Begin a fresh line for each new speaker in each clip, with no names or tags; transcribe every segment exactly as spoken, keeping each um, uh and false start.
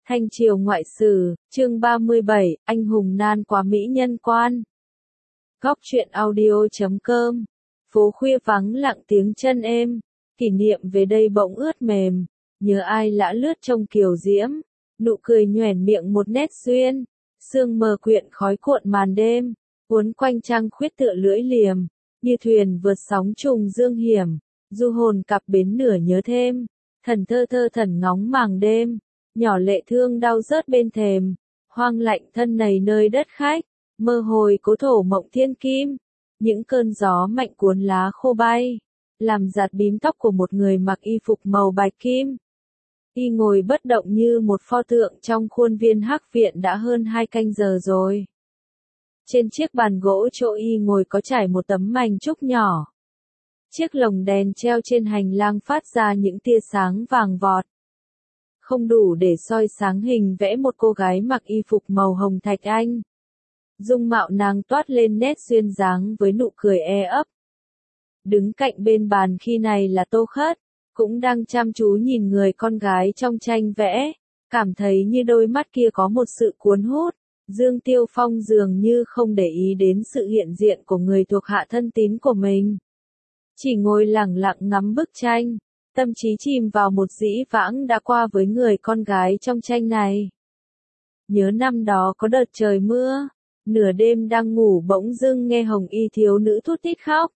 Thanh triều ngoại sử, chương ba mươi bảy, anh hùng nan quá mỹ nhân quan. Góc truyện audio chấm com. Phố khuya vắng lặng tiếng chân êm, kỷ niệm về đây bỗng ướt mềm, nhớ ai lã lướt trong kiều diễm, nụ cười nhoẻn miệng một nét duyên, sương mờ quyện khói cuộn màn đêm, uốn quanh trăng khuyết tựa lưỡi liềm, như thuyền vượt sóng trùng dương hiểm, du hồn cặp bến nửa nhớ thêm, thần thơ thơ thần ngóng màng đêm. Nhỏ lệ thương đau rớt bên thềm, hoang lạnh thân này nơi đất khách, mơ hồi cố thổ mộng thiên kim, những cơn gió mạnh cuốn lá khô bay, làm giạt bím tóc của một người mặc y phục màu bạch kim. Y ngồi bất động như một pho tượng trong khuôn viên hắc viện đã hơn hai canh giờ rồi. Trên chiếc bàn gỗ chỗ y ngồi có trải một tấm mành trúc nhỏ. Chiếc lồng đèn treo trên hành lang phát ra những tia sáng vàng vọt. Không đủ để soi sáng hình vẽ một cô gái mặc y phục màu hồng thạch anh. Dung mạo nàng toát lên nét duyên dáng với nụ cười e ấp. Đứng cạnh bên bàn khi này là Tô Khất, cũng đang chăm chú nhìn người con gái trong tranh vẽ, cảm thấy như đôi mắt kia có một sự cuốn hút. Dương Tiêu Phong dường như không để ý đến sự hiện diện của người thuộc hạ thân tín của mình. Chỉ ngồi lặng lặng ngắm bức tranh. Tâm trí chìm vào một dĩ vãng đã qua với người con gái trong tranh này. Nhớ năm đó có đợt trời mưa, nửa đêm đang ngủ bỗng dưng nghe hồng y thiếu nữ thút thít khóc.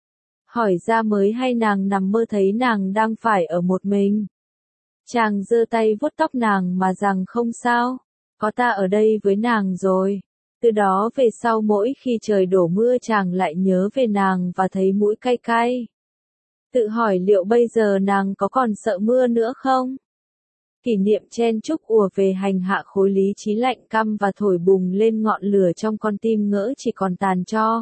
Hỏi ra mới hay nàng nằm mơ thấy nàng đang phải ở một mình. Chàng giơ tay vuốt tóc nàng mà rằng không sao, có ta ở đây với nàng rồi. Từ đó về sau mỗi khi trời đổ mưa chàng lại nhớ về nàng và thấy mũi cay cay. Tự hỏi liệu bây giờ nàng có còn sợ mưa nữa không? Kỷ niệm chen chúc ùa về hành hạ khối lý trí lạnh căm và thổi bùng lên ngọn lửa trong con tim ngỡ chỉ còn tàn tro.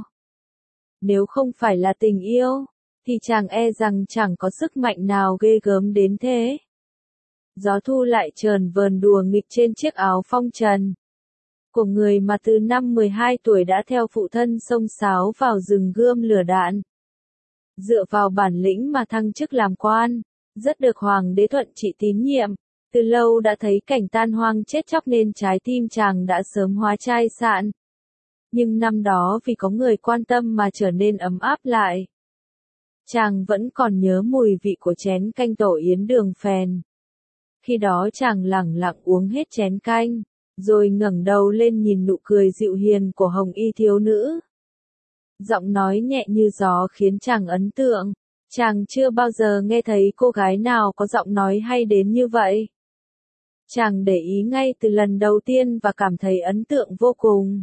Nếu không phải là tình yêu, thì chàng e rằng chẳng có sức mạnh nào ghê gớm đến thế. Gió thu lại chờn vờn đùa nghịch trên chiếc áo phong trần của người mà từ năm mười hai tuổi đã theo phụ thân xông xáo vào rừng gươm lửa đạn. Dựa vào bản lĩnh mà thăng chức làm quan, rất được hoàng đế thuận trị tín nhiệm, từ lâu đã thấy cảnh tan hoang chết chóc nên trái tim chàng đã sớm hóa chai sạn. Nhưng năm đó vì có người quan tâm mà trở nên ấm áp lại. Chàng vẫn còn nhớ mùi vị của chén canh tổ yến đường phèn. Khi đó chàng lẳng lặng uống hết chén canh, rồi ngẩng đầu lên nhìn nụ cười dịu hiền của hồng y thiếu nữ. Giọng nói nhẹ như gió khiến chàng ấn tượng, chàng chưa bao giờ nghe thấy cô gái nào có giọng nói hay đến như vậy. Chàng để ý ngay từ lần đầu tiên và cảm thấy ấn tượng vô cùng.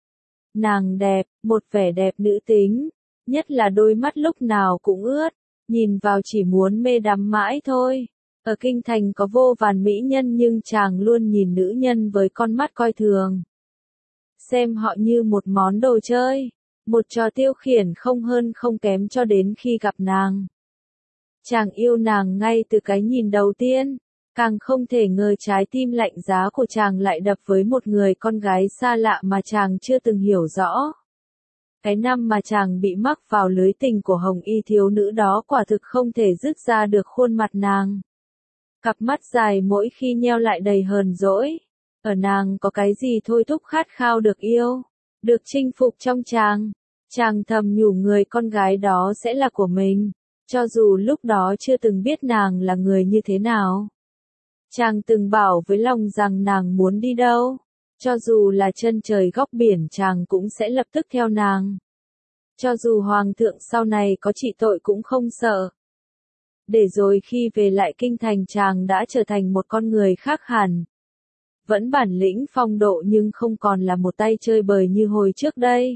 Nàng đẹp, một vẻ đẹp nữ tính, nhất là đôi mắt lúc nào cũng ướt, nhìn vào chỉ muốn mê đắm mãi thôi. Ở kinh thành có vô vàn mỹ nhân nhưng chàng luôn nhìn nữ nhân với con mắt coi thường. Xem họ như một món đồ chơi. Một trò tiêu khiển không hơn không kém cho đến khi gặp nàng. Chàng yêu nàng ngay từ cái nhìn đầu tiên, càng không thể ngờ trái tim lạnh giá của chàng lại đập với một người con gái xa lạ mà chàng chưa từng hiểu rõ. Cái năm mà chàng bị mắc vào lưới tình của hồng y thiếu nữ đó quả thực không thể dứt ra được khuôn mặt nàng. Cặp mắt dài mỗi khi nheo lại đầy hờn dỗi, ở nàng có cái gì thôi thúc khát khao được yêu, được chinh phục trong chàng. Chàng thầm nhủ người con gái đó sẽ là của mình, cho dù lúc đó chưa từng biết nàng là người như thế nào. Chàng từng bảo với lòng rằng nàng muốn đi đâu, cho dù là chân trời góc biển chàng cũng sẽ lập tức theo nàng. Cho dù hoàng thượng sau này có trị tội cũng không sợ. Để rồi khi về lại kinh thành chàng đã trở thành một con người khác hẳn. Vẫn bản lĩnh phong độ nhưng không còn là một tay chơi bời như hồi trước đây.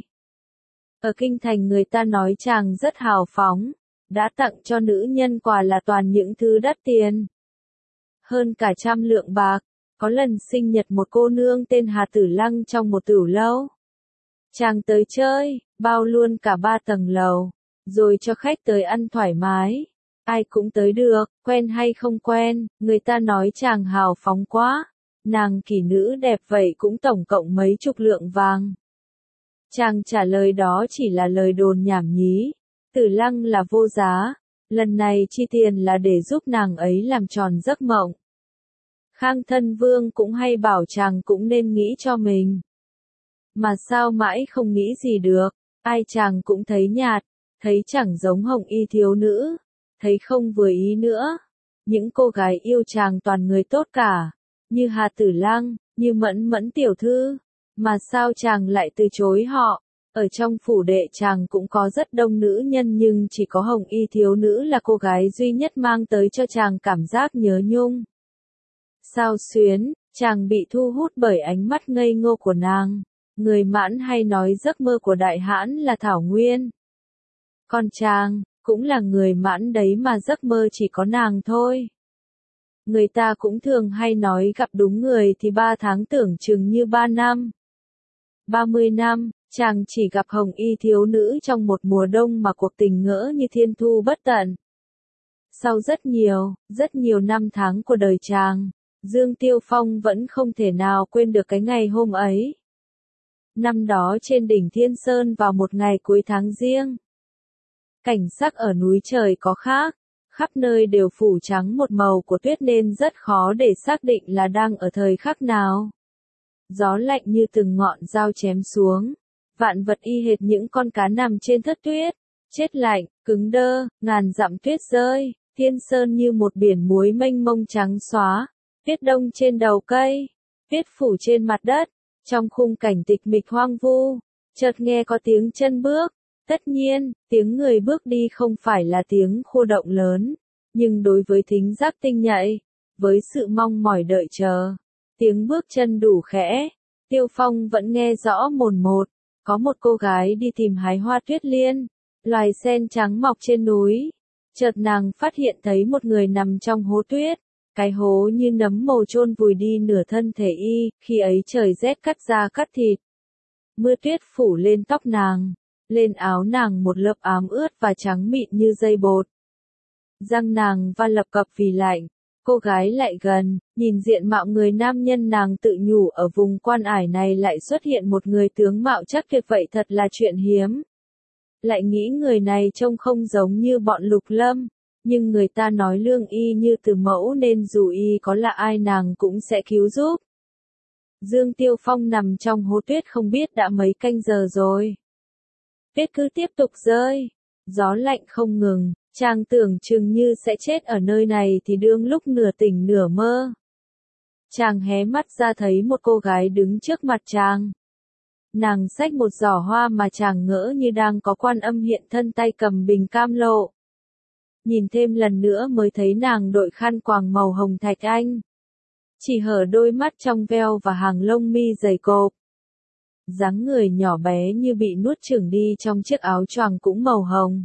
Ở kinh thành người ta nói chàng rất hào phóng, đã tặng cho nữ nhân quà là toàn những thứ đắt tiền. Hơn cả trăm lượng bạc, có lần sinh nhật một cô nương tên Hà Tử Lăng trong một tửu lâu. Chàng tới chơi, bao luôn cả ba tầng lầu, rồi cho khách tới ăn thoải mái. Ai cũng tới được, quen hay không quen, người ta nói chàng hào phóng quá. Nàng kỷ nữ đẹp vậy cũng tổng cộng mấy chục lượng vàng. Chàng trả lời đó chỉ là lời đồn nhảm nhí. Tử Lăng là vô giá, lần này chi tiền là để giúp nàng ấy làm tròn giấc mộng. Khang Thân Vương cũng hay bảo chàng cũng nên nghĩ cho mình. Mà sao mãi không nghĩ gì được, ai chàng cũng thấy nhạt, thấy chẳng giống Hồng Y thiếu nữ, thấy không vừa ý nữa. Những cô gái yêu chàng toàn người tốt cả, như Hà Tử Lăng, như Mẫn Mẫn tiểu thư, mà sao chàng lại từ chối họ? Ở trong phủ đệ chàng cũng có rất đông nữ nhân nhưng chỉ có Hồng Y thiếu nữ là cô gái duy nhất mang tới cho chàng cảm giác nhớ nhung. Sao xuyến, chàng bị thu hút bởi ánh mắt ngây ngô của nàng. Người Mãn hay nói giấc mơ của đại hãn là Thảo Nguyên. Còn chàng, cũng là người Mãn đấy mà giấc mơ chỉ có nàng thôi. Người ta cũng thường hay nói gặp đúng người thì ba tháng tưởng chừng như ba năm. Ba mươi năm, chàng chỉ gặp Hồng Y thiếu nữ trong một mùa đông mà cuộc tình ngỡ như thiên thu bất tận. Sau rất nhiều, rất nhiều năm tháng của đời chàng, Dương Tiêu Phong vẫn không thể nào quên được cái ngày hôm ấy. Năm đó trên đỉnh Thiên Sơn vào một ngày cuối tháng Giêng. Cảnh sắc ở núi trời có khác, khắp nơi đều phủ trắng một màu của tuyết nên rất khó để xác định là đang ở thời khắc nào. Gió lạnh như từng ngọn dao chém xuống, vạn vật y hệt những con cá nằm trên thớt tuyết, chết lạnh, cứng đơ, ngàn dặm tuyết rơi, Thiên Sơn như một biển muối mênh mông trắng xóa, tuyết đông trên đầu cây, tuyết phủ trên mặt đất. Trong khung cảnh tịch mịch hoang vu, chợt nghe có tiếng chân bước, tất nhiên, tiếng người bước đi không phải là tiếng khô động lớn, nhưng đối với thính giác tinh nhạy, với sự mong mỏi đợi chờ, tiếng bước chân đủ khẽ, Tiêu Phong vẫn nghe rõ mồn một, có một cô gái đi tìm hái hoa tuyết liên, loài sen trắng mọc trên núi, chợt nàng phát hiện thấy một người nằm trong hố tuyết. Cái hố như nấm mồ chôn vùi đi nửa thân thể y, khi ấy trời rét cắt da cắt thịt. Mưa tuyết phủ lên tóc nàng, lên áo nàng một lớp ám ướt và trắng mịn như dây bột. Răng nàng va lập cập vì lạnh, cô gái lại gần, nhìn diện mạo người nam nhân nàng tự nhủ ở vùng quan ải này lại xuất hiện một người tướng mạo chắc tuyệt vậy thật là chuyện hiếm. Lại nghĩ người này trông không giống như bọn Lục Lâm. Nhưng người ta nói lương y như từ mẫu nên dù y có là ai nàng cũng sẽ cứu giúp. Dương Tiêu Phong nằm trong hố tuyết không biết đã mấy canh giờ rồi. Tuyết cứ tiếp tục rơi, gió lạnh không ngừng, chàng tưởng chừng như sẽ chết ở nơi này thì đương lúc nửa tỉnh nửa mơ. Chàng hé mắt ra thấy một cô gái đứng trước mặt chàng. Nàng xách một giỏ hoa mà chàng ngỡ như đang có Quan Âm hiện thân tay cầm bình cam lộ. Nhìn thêm lần nữa mới thấy nàng đội khăn quàng màu hồng thạch anh. Chỉ hở đôi mắt trong veo và hàng lông mi dày cộp. Dáng người nhỏ bé như bị nuốt chửng đi trong chiếc áo choàng cũng màu hồng.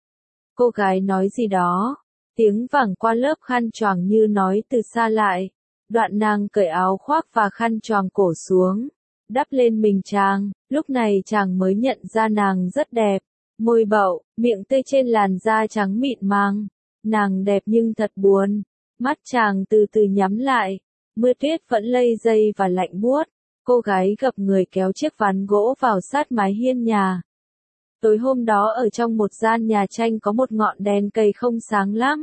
Cô gái nói gì đó, tiếng vẳng qua lớp khăn choàng như nói từ xa lại. Đoạn nàng cởi áo khoác và khăn choàng cổ xuống, đắp lên mình chàng, lúc này chàng mới nhận ra nàng rất đẹp. Môi bậu, miệng tươi trên làn da trắng mịn màng. Nàng đẹp nhưng thật buồn. Mắt chàng từ từ nhắm lại. Mưa tuyết vẫn lây dây và lạnh buốt. Cô gái gập người kéo chiếc ván gỗ vào sát mái hiên nhà. Tối hôm đó ở trong một gian nhà tranh có một ngọn đèn cây không sáng lắm.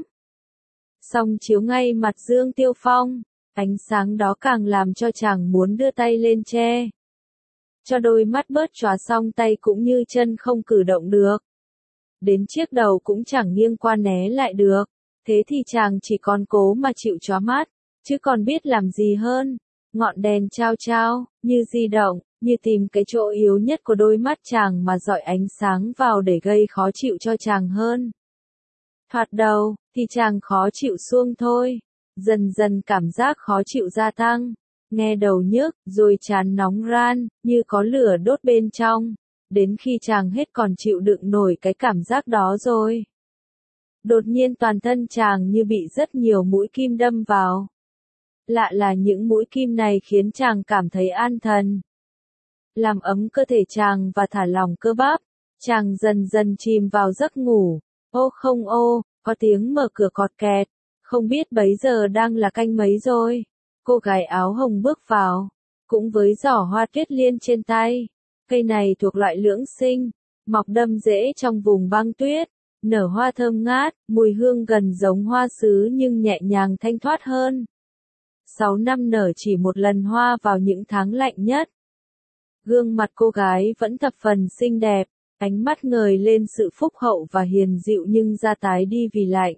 Song chiếu ngay mặt Dương Tiêu Phong. Ánh sáng đó càng làm cho chàng muốn đưa tay lên che. Cho đôi mắt bớt chóa xong tay cũng như chân không cử động được. Đến chiếc đầu cũng chẳng nghiêng qua né lại được. Thế thì chàng chỉ còn cố mà chịu chóa mắt, chứ còn biết làm gì hơn. Ngọn đèn trao trao, như di động, như tìm cái chỗ yếu nhất của đôi mắt chàng mà dọi ánh sáng vào để gây khó chịu cho chàng hơn. Thoạt đầu, thì chàng khó chịu xuông thôi. Dần dần cảm giác khó chịu gia tăng. Nghe đầu nhức, rồi trán nóng ran, như có lửa đốt bên trong. Đến khi chàng hết còn chịu đựng nổi cái cảm giác đó rồi. Đột nhiên toàn thân chàng như bị rất nhiều mũi kim đâm vào. Lạ là những mũi kim này khiến chàng cảm thấy an thần. Làm ấm cơ thể chàng và thả lỏng cơ bắp. Chàng dần dần chìm vào giấc ngủ. Ô không ô, có tiếng mở cửa cọt kẹt. Không biết bấy giờ đang là canh mấy rồi. Cô gái áo hồng bước vào, cũng với giỏ hoa tuyết liên trên tay. Cây này thuộc loại lưỡng sinh, mọc đâm rễ trong vùng băng tuyết, nở hoa thơm ngát, mùi hương gần giống hoa sứ nhưng nhẹ nhàng thanh thoát hơn. Sáu năm nở chỉ một lần hoa vào những tháng lạnh nhất. Gương mặt cô gái vẫn thập phần xinh đẹp, ánh mắt ngời lên sự phúc hậu và hiền dịu nhưng da tái đi vì lạnh.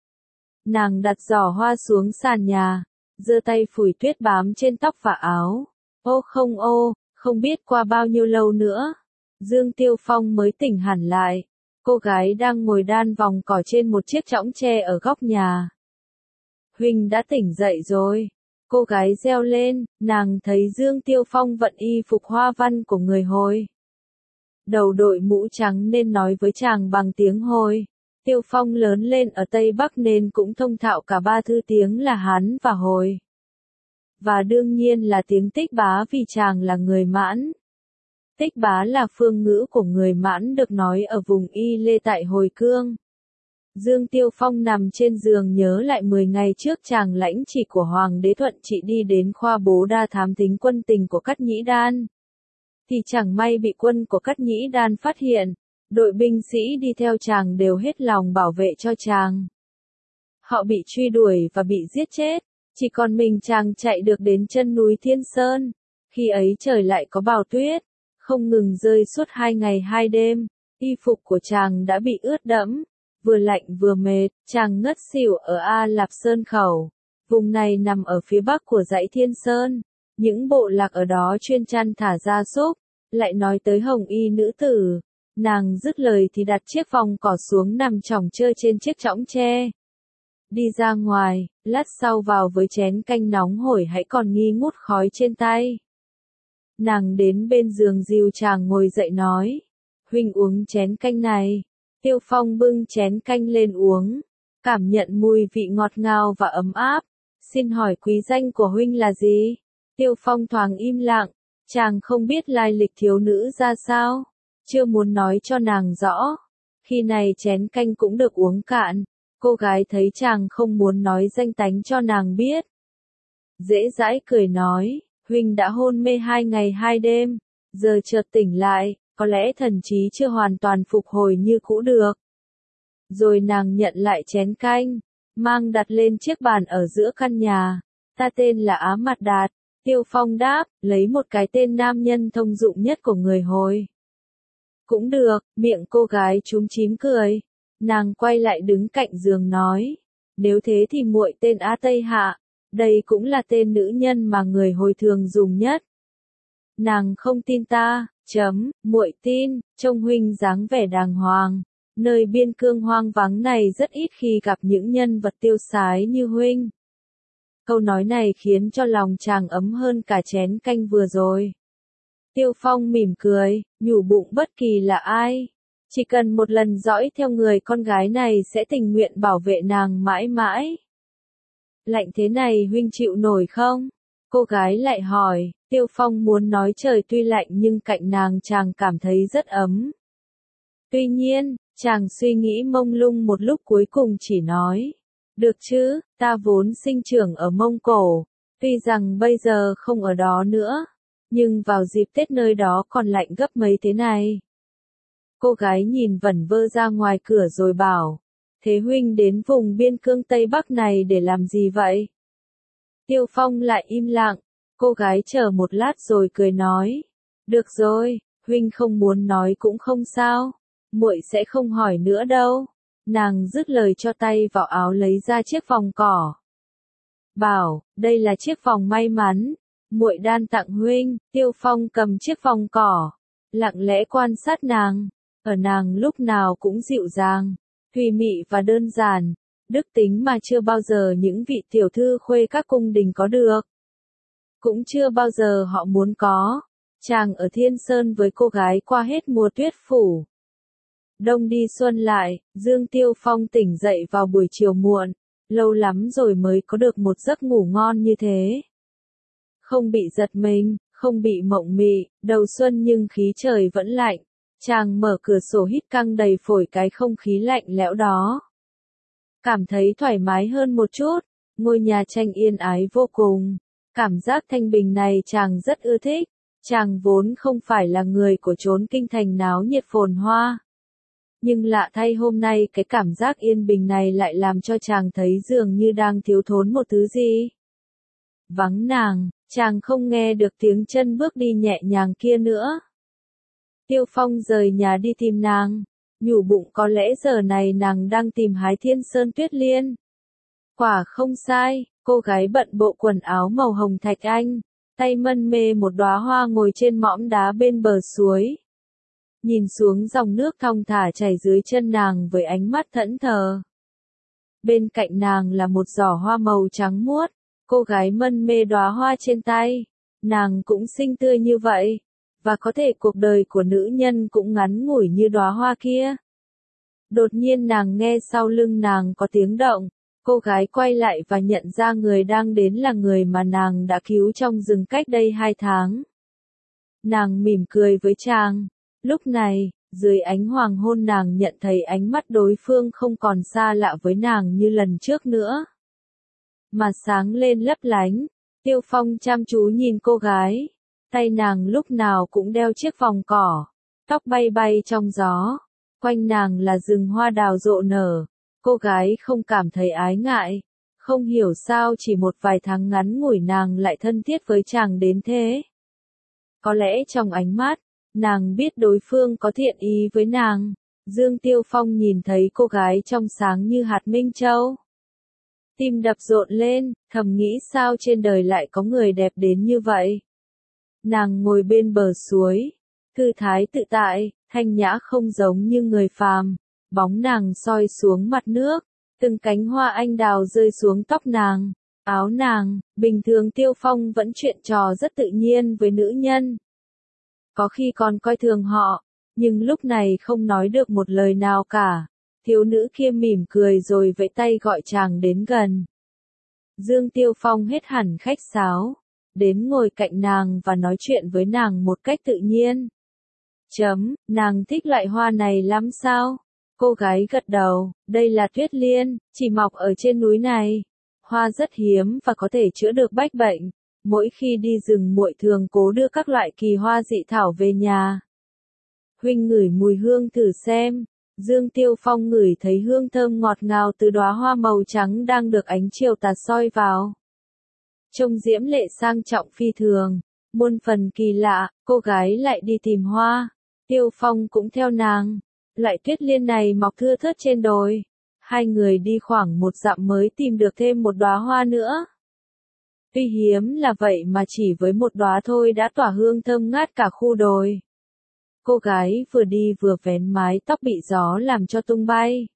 Nàng đặt giỏ hoa xuống sàn nhà, giơ tay phủi tuyết bám trên tóc và áo. Ô không ô, không biết qua bao nhiêu lâu nữa, Dương Tiêu Phong mới tỉnh hẳn lại. Cô gái đang ngồi đan vòng cỏ trên một chiếc chõng tre ở góc nhà. Huynh đã tỉnh dậy rồi. Cô gái reo lên, nàng thấy Dương Tiêu Phong vận y phục hoa văn của người Hồi. Đầu đội mũ trắng nên nói với chàng bằng tiếng Hồi. Tiêu Phong lớn lên ở Tây Bắc nên cũng thông thạo cả ba thứ tiếng là Hán và Hồi. Và đương nhiên là tiếng Tích Bá vì chàng là người Mãn. Tích Bá là phương ngữ của người Mãn được nói ở vùng Y Lê tại Hồi Cương. Dương Tiêu Phong nằm trên giường nhớ lại mười ngày trước chàng lãnh chỉ của Hoàng đế Thuận Trị đi đến khoa bố đa thám thính quân tình của Cát Nhĩ Đan. Thì chẳng may bị quân của Cát Nhĩ Đan phát hiện, đội binh sĩ đi theo chàng đều hết lòng bảo vệ cho chàng. Họ bị truy đuổi và bị giết chết, chỉ còn mình chàng chạy được đến chân núi Thiên Sơn. Khi ấy trời lại có bão tuyết, không ngừng rơi suốt hai ngày hai đêm, y phục của chàng đã bị ướt đẫm. Vừa lạnh vừa mệt, chàng ngất xỉu ở A Lạp Sơn Khẩu. Vùng này nằm ở phía bắc của dãy Thiên Sơn. Những bộ lạc ở đó chuyên chăn thả gia súc. Lại nói tới hồng y nữ tử. Nàng dứt lời thì đặt chiếc vòng cỏ xuống nằm chỏng chơ trên chiếc chõng tre. Đi ra ngoài, lát sau vào với chén canh nóng hổi hãy còn nghi ngút khói trên tay. Nàng đến bên giường dìu chàng ngồi dậy nói. Huynh uống chén canh này. Tiêu Phong bưng chén canh lên uống, cảm nhận mùi vị ngọt ngào và ấm áp. Xin hỏi quý danh của huynh là gì? Tiêu Phong thoáng im lặng, chàng không biết lai lịch thiếu nữ ra sao, chưa muốn nói cho nàng rõ. Khi này chén canh cũng được uống cạn, cô gái thấy chàng không muốn nói danh tánh cho nàng biết. Dễ dãi cười nói, huynh đã hôn mê hai ngày hai đêm, giờ chợt tỉnh lại. Có lẽ thần trí chưa hoàn toàn phục hồi như cũ được. Rồi nàng nhận lại chén canh, mang đặt lên chiếc bàn ở giữa căn nhà. Ta tên là Á Mạt Đạt. Tiêu Phong đáp, lấy một cái tên nam nhân thông dụng nhất của người Hồi. Cũng được, miệng cô gái chúm chím cười. Nàng quay lại đứng cạnh giường nói, nếu thế thì muội tên Á Tây Hạ. Đây cũng là tên nữ nhân mà người Hồi thường dùng nhất. Nàng không tin ta. Chấm, muội tin, trông huynh dáng vẻ đàng hoàng. Nơi biên cương hoang vắng này rất ít khi gặp những nhân vật tiêu sái như huynh. Câu nói này khiến cho lòng chàng ấm hơn cả chén canh vừa rồi. Tiêu Phong mỉm cười, nhủ bụng bất kỳ là ai. Chỉ cần một lần dõi theo người con gái này sẽ tình nguyện bảo vệ nàng mãi mãi. Lạnh thế này huynh chịu nổi không? Cô gái lại hỏi. Tiêu Phong muốn nói trời tuy lạnh nhưng cạnh nàng chàng cảm thấy rất ấm. Tuy nhiên, chàng suy nghĩ mông lung một lúc cuối cùng chỉ nói. Được chứ, ta vốn sinh trưởng ở Mông Cổ, tuy rằng bây giờ không ở đó nữa, nhưng vào dịp Tết nơi đó còn lạnh gấp mấy thế này. Cô gái nhìn vẩn vơ ra ngoài cửa rồi bảo, thế huynh đến vùng biên cương Tây Bắc này để làm gì vậy? Tiêu Phong lại im lặng. Cô gái chờ một lát rồi cười nói, được rồi, huynh không muốn nói cũng không sao, muội sẽ không hỏi nữa đâu. Nàng dứt lời cho tay vào áo lấy ra chiếc vòng cỏ. Bảo, đây là chiếc vòng may mắn, muội đan tặng huynh. Tiêu Phong cầm chiếc vòng cỏ, lặng lẽ quan sát nàng, ở nàng lúc nào cũng dịu dàng, thùy mị và đơn giản, đức tính mà chưa bao giờ những vị tiểu thư khuê các cung đình có được. Cũng chưa bao giờ họ muốn có. Chàng ở Thiên Sơn với cô gái qua hết mùa tuyết phủ. Đông đi xuân lại, Dương Tiêu Phong tỉnh dậy vào buổi chiều muộn. Lâu lắm rồi mới có được một giấc ngủ ngon như thế. Không bị giật mình, không bị mộng mị, đầu xuân nhưng khí trời vẫn lạnh. Chàng mở cửa sổ hít căng đầy phổi cái không khí lạnh lẽo đó. Cảm thấy thoải mái hơn một chút, ngôi nhà tranh yên ái vô cùng. Cảm giác thanh bình này chàng rất ưa thích. Chàng vốn không phải là người của chốn kinh thành náo nhiệt phồn hoa. Nhưng lạ thay hôm nay cái cảm giác yên bình này lại làm cho chàng thấy dường như đang thiếu thốn một thứ gì. Vắng nàng, chàng không nghe được tiếng chân bước đi nhẹ nhàng kia nữa. Tiêu Phong rời nhà đi tìm nàng, nhủ bụng có lẽ giờ này nàng đang tìm hái Thiên Sơn Tuyết Liên. Quả không sai, cô gái bận bộ quần áo màu hồng thạch anh, tay mân mê một đóa hoa ngồi trên mỏm đá bên bờ suối. Nhìn xuống dòng nước thong thả chảy dưới chân nàng với ánh mắt thẫn thờ. Bên cạnh nàng là một giỏ hoa màu trắng muốt, cô gái mân mê đóa hoa trên tay, nàng cũng xinh tươi như vậy, và có thể cuộc đời của nữ nhân cũng ngắn ngủi như đóa hoa kia. Đột nhiên nàng nghe sau lưng nàng có tiếng động, cô gái quay lại và nhận ra người đang đến là người mà nàng đã cứu trong rừng cách đây hai tháng. Nàng mỉm cười với chàng, lúc này, dưới ánh hoàng hôn nàng nhận thấy ánh mắt đối phương không còn xa lạ với nàng như lần trước nữa, mà sáng lên lấp lánh. Tiêu Phong chăm chú nhìn cô gái, tay nàng lúc nào cũng đeo chiếc vòng cỏ, tóc bay bay trong gió, quanh nàng là rừng hoa đào rộ nở. Cô gái không cảm thấy ái ngại, không hiểu sao chỉ một vài tháng ngắn ngủi nàng lại thân thiết với chàng đến thế. Có lẽ trong ánh mắt, nàng biết đối phương có thiện ý với nàng. Dương Tiêu Phong nhìn thấy cô gái trong sáng như hạt minh châu. Tim đập rộn lên, thầm nghĩ sao trên đời lại có người đẹp đến như vậy. Nàng ngồi bên bờ suối, thư thái tự tại, thanh nhã không giống như người phàm. Bóng nàng soi xuống mặt nước, từng cánh hoa anh đào rơi xuống tóc nàng, áo nàng. Bình thường Tiêu Phong vẫn chuyện trò rất tự nhiên với nữ nhân. Có khi còn coi thường họ, nhưng lúc này không nói được một lời nào cả. Thiếu nữ kia mỉm cười rồi vẫy tay gọi chàng đến gần. Dương Tiêu Phong hết hẳn khách sáo, đến ngồi cạnh nàng và nói chuyện với nàng một cách tự nhiên. Chấm, nàng thích loại hoa này lắm sao? Cô gái gật đầu, đây là tuyết liên, chỉ mọc ở trên núi này. Hoa rất hiếm và có thể chữa được bách bệnh. Mỗi khi đi rừng muội thường cố đưa các loại kỳ hoa dị thảo về nhà. Huynh ngửi mùi hương thử xem. Dương Tiêu Phong ngửi thấy hương thơm ngọt ngào từ đóa hoa màu trắng đang được ánh chiều tà soi vào. Trông diễm lệ sang trọng phi thường, muôn phần kỳ lạ, cô gái lại đi tìm hoa. Tiêu Phong cũng theo nàng. Loại tuyết liên này mọc thưa thớt trên đồi. Hai người đi khoảng một dặm mới tìm được thêm một đóa hoa nữa. Tuy hiếm là vậy mà chỉ với một đóa thôi đã tỏa hương thơm ngát cả khu đồi. Cô gái vừa đi vừa vén mái tóc bị gió làm cho tung bay.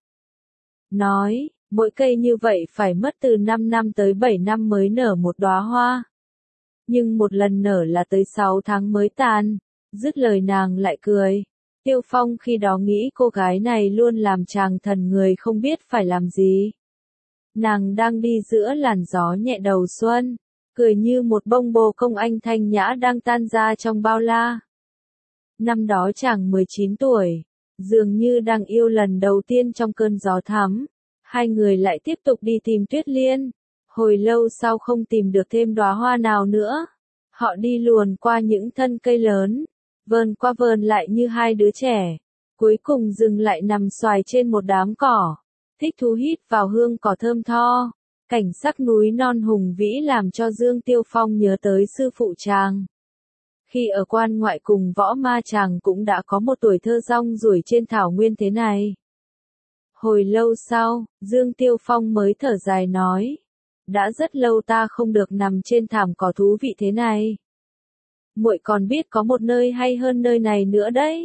Nói, mỗi cây như vậy phải mất từ năm năm tới bảy năm mới nở một đóa hoa. Nhưng một lần nở là tới sáu tháng mới tàn. Dứt lời nàng lại cười. Tiêu Phong khi đó nghĩ cô gái này luôn làm chàng thần người không biết phải làm gì. Nàng đang đi giữa làn gió nhẹ đầu xuân, cười như một bông bồ công anh thanh nhã đang tan ra trong bao la. Năm đó chàng mười chín tuổi, dường như đang yêu lần đầu tiên trong cơn gió thắm. Hai người lại tiếp tục đi tìm tuyết liên. Hồi lâu sau không tìm được thêm đóa hoa nào nữa. Họ đi luồn qua những thân cây lớn, vờn qua vờn lại như hai đứa trẻ. Cuối cùng dừng lại nằm xoài trên một đám cỏ, thích thú hít vào hương cỏ thơm tho. Cảnh sắc núi non hùng vĩ làm cho Dương Tiêu Phong nhớ tới sư phụ chàng. Khi ở quan ngoại cùng võ ma chàng cũng đã có một tuổi thơ rong ruổi trên thảo nguyên thế này. Hồi lâu sau, Dương Tiêu Phong mới thở dài nói. Đã rất lâu ta không được nằm trên thảm cỏ thú vị thế này. Muội còn biết có một nơi hay hơn nơi này nữa đấy.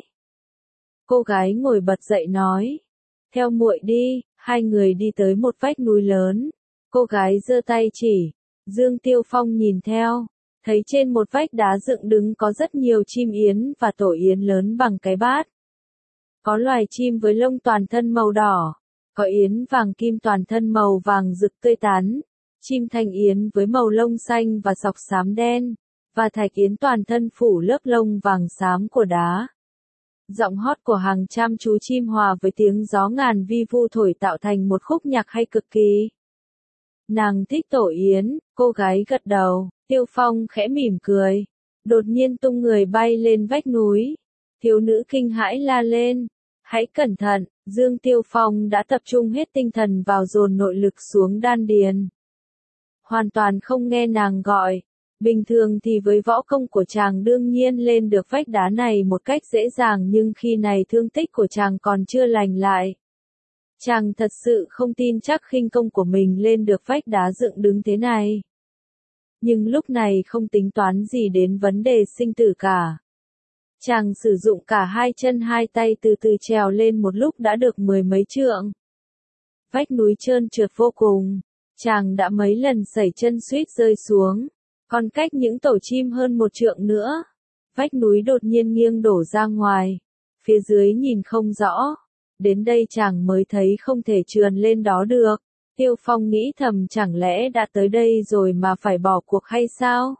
Cô gái ngồi bật dậy nói. Theo muội đi. Hai người đi tới một vách núi lớn. Cô gái giơ tay chỉ. Dương Tiêu Phong nhìn theo. Thấy trên một vách đá dựng đứng có rất nhiều chim yến và tổ yến lớn bằng cái bát. Có loài chim với lông toàn thân màu đỏ. Có yến vàng kim toàn thân màu vàng rực tươi tắn. Chim thanh yến với màu lông xanh và sọc xám đen. Và thạch yến toàn thân phủ lớp lông vàng xám của đá. Giọng hót của hàng trăm chú chim hòa với tiếng gió ngàn vi vu thổi tạo thành một khúc nhạc hay cực kỳ. Nàng thích tổ yến, cô gái gật đầu. Tiêu Phong khẽ mỉm cười. Đột nhiên tung người bay lên vách núi. Thiếu nữ kinh hãi la lên. Hãy cẩn thận. Dương Tiêu Phong đã tập trung hết tinh thần vào dồn nội lực xuống đan điền. hoàn toàn không nghe nàng gọi. Bình thường thì với võ công của chàng đương nhiên lên được vách đá này một cách dễ dàng, nhưng khi này thương tích của chàng còn chưa lành lại. Chàng thật sự không tin chắc khinh công của mình lên được vách đá dựng đứng thế này. Nhưng lúc này không tính toán gì đến vấn đề sinh tử cả. Chàng sử dụng cả hai chân hai tay từ từ trèo lên, một lúc đã được mười mấy trượng. Vách núi trơn trượt vô cùng, chàng đã mấy lần sẩy chân suýt rơi xuống, còn cách những tổ chim hơn một trượng nữa. Vách núi đột nhiên nghiêng đổ ra ngoài, phía dưới nhìn không rõ. Đến đây chàng mới thấy không thể trườn lên đó được. Tiêu Phong nghĩ thầm, chẳng lẽ đã tới đây rồi mà phải bỏ cuộc hay sao?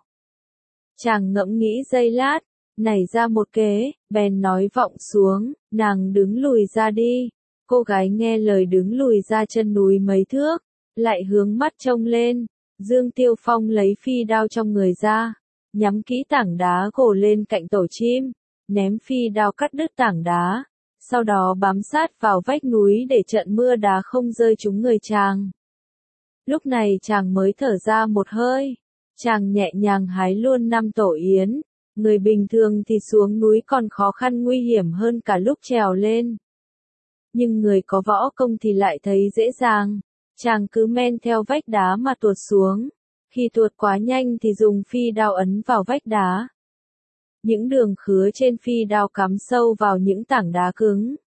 Chàng ngẫm nghĩ giây lát, nảy ra một kế, bèn nói vọng xuống, nàng đứng lùi ra đi. Cô gái nghe lời đứng lùi ra chân núi mấy thước, lại hướng mắt trông lên. Dương Tiêu Phong lấy phi đao trong người ra, nhắm kỹ tảng đá gồ lên cạnh tổ chim, ném phi đao cắt đứt tảng đá, sau đó bám sát vào vách núi để trận mưa đá không rơi trúng người chàng. Lúc này chàng mới thở ra một hơi, chàng nhẹ nhàng hái luôn năm tổ yến. Người bình thường thì xuống núi còn khó khăn nguy hiểm hơn cả lúc trèo lên. Nhưng người có võ công thì lại thấy dễ dàng. Chàng cứ men theo vách đá mà tuột xuống. Khi tuột quá nhanh thì dùng phi đao ấn vào vách đá. Những đường khứa trên phi đao cắm sâu vào những tảng đá cứng,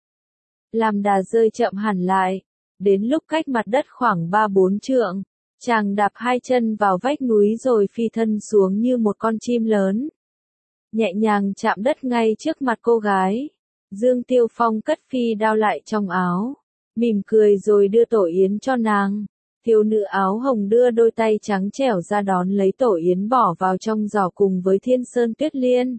làm đà rơi chậm hẳn lại. Đến lúc cách mặt đất khoảng ba bốn trượng, chàng đạp hai chân vào vách núi rồi phi thân xuống như một con chim lớn, nhẹ nhàng chạm đất ngay trước mặt cô gái. Dương Tiêu Phong cất phi đao lại trong áo, mỉm cười rồi đưa tổ yến cho nàng. Thiếu nữ áo hồng đưa đôi tay trắng trẻo ra đón lấy tổ yến bỏ vào trong giỏ cùng với Thiên Sơn Tuyết Liên.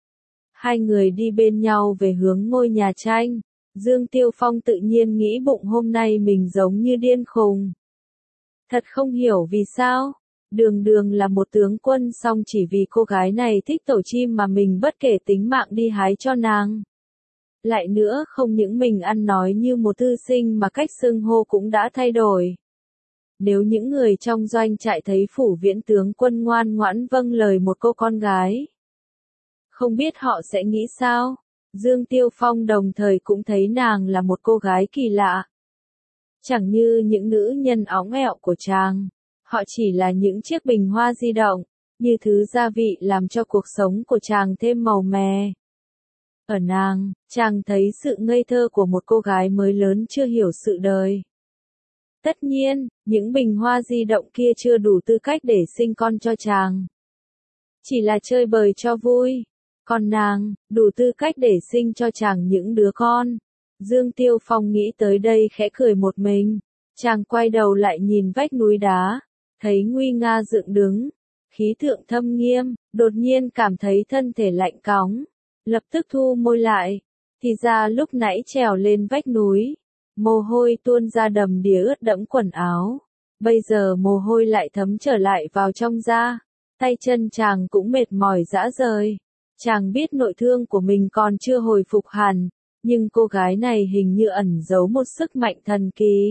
Hai người đi bên nhau về hướng ngôi nhà tranh. Dương Tiêu Phong tự nhiên nghĩ bụng hôm nay mình giống như điên khùng. Thật không hiểu vì sao. Đường đường là một tướng quân, song chỉ vì cô gái này thích tổ chim mà mình bất kể tính mạng đi hái cho nàng. Lại nữa, không những mình ăn nói như một thư sinh mà cách xưng hô cũng đã thay đổi. Nếu những người trong doanh trại thấy Phủ Viễn tướng quân ngoan ngoãn vâng lời một cô con gái, không biết họ sẽ nghĩ sao? Dương Tiêu Phong đồng thời cũng thấy nàng là một cô gái kỳ lạ. Chẳng như những nữ nhân óng ẹo của chàng. Họ chỉ là những chiếc bình hoa di động, như thứ gia vị làm cho cuộc sống của chàng thêm màu mè. Ở nàng, chàng thấy sự ngây thơ của một cô gái mới lớn chưa hiểu sự đời. Tất nhiên, những bình hoa di động kia chưa đủ tư cách để sinh con cho chàng. Chỉ là chơi bời cho vui. Còn nàng, đủ tư cách để sinh cho chàng những đứa con. Dương Tiêu Phong nghĩ tới đây khẽ cười một mình. Chàng quay đầu lại nhìn vách núi đá, thấy nguy nga dựng đứng, khí thượng thâm nghiêm, đột nhiên cảm thấy thân thể lạnh cóng, lập tức thu môi lại. Thì ra lúc nãy trèo lên vách núi, mồ hôi tuôn ra đầm đìa ướt đẫm quần áo, bây giờ mồ hôi lại thấm trở lại vào trong da, tay chân chàng cũng mệt mỏi rã rời. Chàng biết nội thương của mình còn chưa hồi phục hẳn, nhưng cô gái này hình như ẩn giấu một sức mạnh thần kỳ.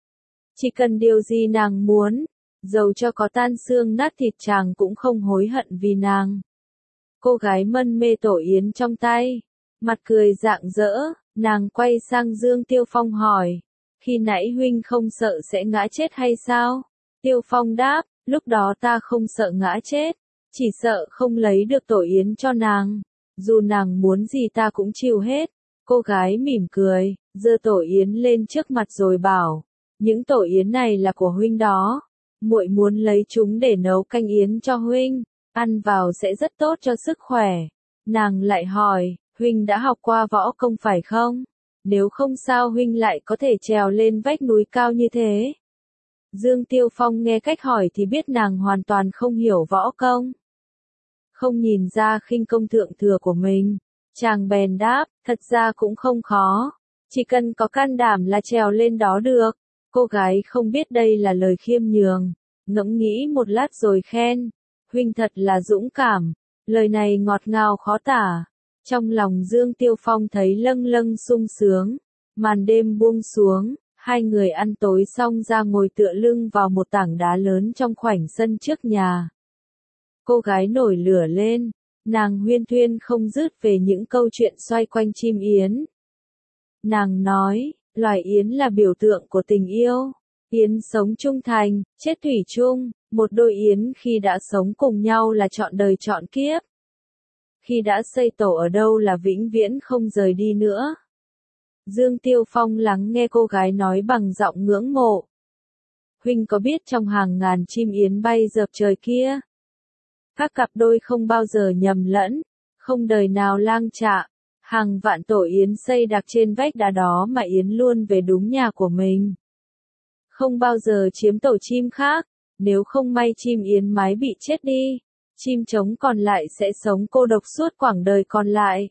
Chỉ cần điều gì nàng muốn, dầu cho có tan xương nát thịt chàng cũng không hối hận vì nàng. Cô gái mân mê tổ yến trong tay, mặt cười rạng rỡ, nàng quay sang Dương Tiêu Phong hỏi, khi nãy huynh không sợ sẽ ngã chết hay sao? Tiêu Phong đáp, lúc đó ta không sợ ngã chết, chỉ sợ không lấy được tổ yến cho nàng, dù nàng muốn gì ta cũng chịu hết. Cô gái mỉm cười, giơ tổ yến lên trước mặt rồi bảo, những tổ yến này là của huynh đó, muội muốn lấy chúng để nấu canh yến cho huynh, ăn vào sẽ rất tốt cho sức khỏe. Nàng lại hỏi, huynh đã học qua võ công phải không? Nếu không sao huynh lại có thể trèo lên vách núi cao như thế? Dương Tiêu Phong nghe cách hỏi thì biết nàng hoàn toàn không hiểu võ công. Không nhìn ra khinh công thượng thừa của mình, chàng bèn đáp, thật ra cũng không khó, chỉ cần có can đảm là trèo lên đó được. Cô gái không biết đây là lời khiêm nhường, ngẫm nghĩ một lát rồi khen, huynh thật là dũng cảm, lời này ngọt ngào khó tả. Trong lòng Dương Tiêu Phong thấy lâng lâng sung sướng, màn đêm buông xuống, Hai người ăn tối xong ra ngồi tựa lưng vào một tảng đá lớn trong khoảnh sân trước nhà. Cô gái nổi lửa lên, nàng huyên thuyên không dứt về những câu chuyện xoay quanh chim yến. Nàng nói, loài yến là biểu tượng của tình yêu. Yến sống trung thành, chết thủy chung, một đôi yến khi đã sống cùng nhau là trọn đời trọn kiếp. Khi đã xây tổ ở đâu là vĩnh viễn không rời đi nữa. Dương Tiêu Phong lắng nghe cô gái nói bằng giọng ngưỡng mộ. Huynh có biết trong hàng ngàn chim yến bay dợp trời kia, các cặp đôi không bao giờ nhầm lẫn, không đời nào lang trạ, hàng vạn tổ yến xây đặc trên vách đá đó mà yến luôn về đúng nhà của mình. Không bao giờ chiếm tổ chim khác, nếu không may chim yến mái bị chết đi, chim trống còn lại sẽ sống cô độc suốt quãng đời còn lại.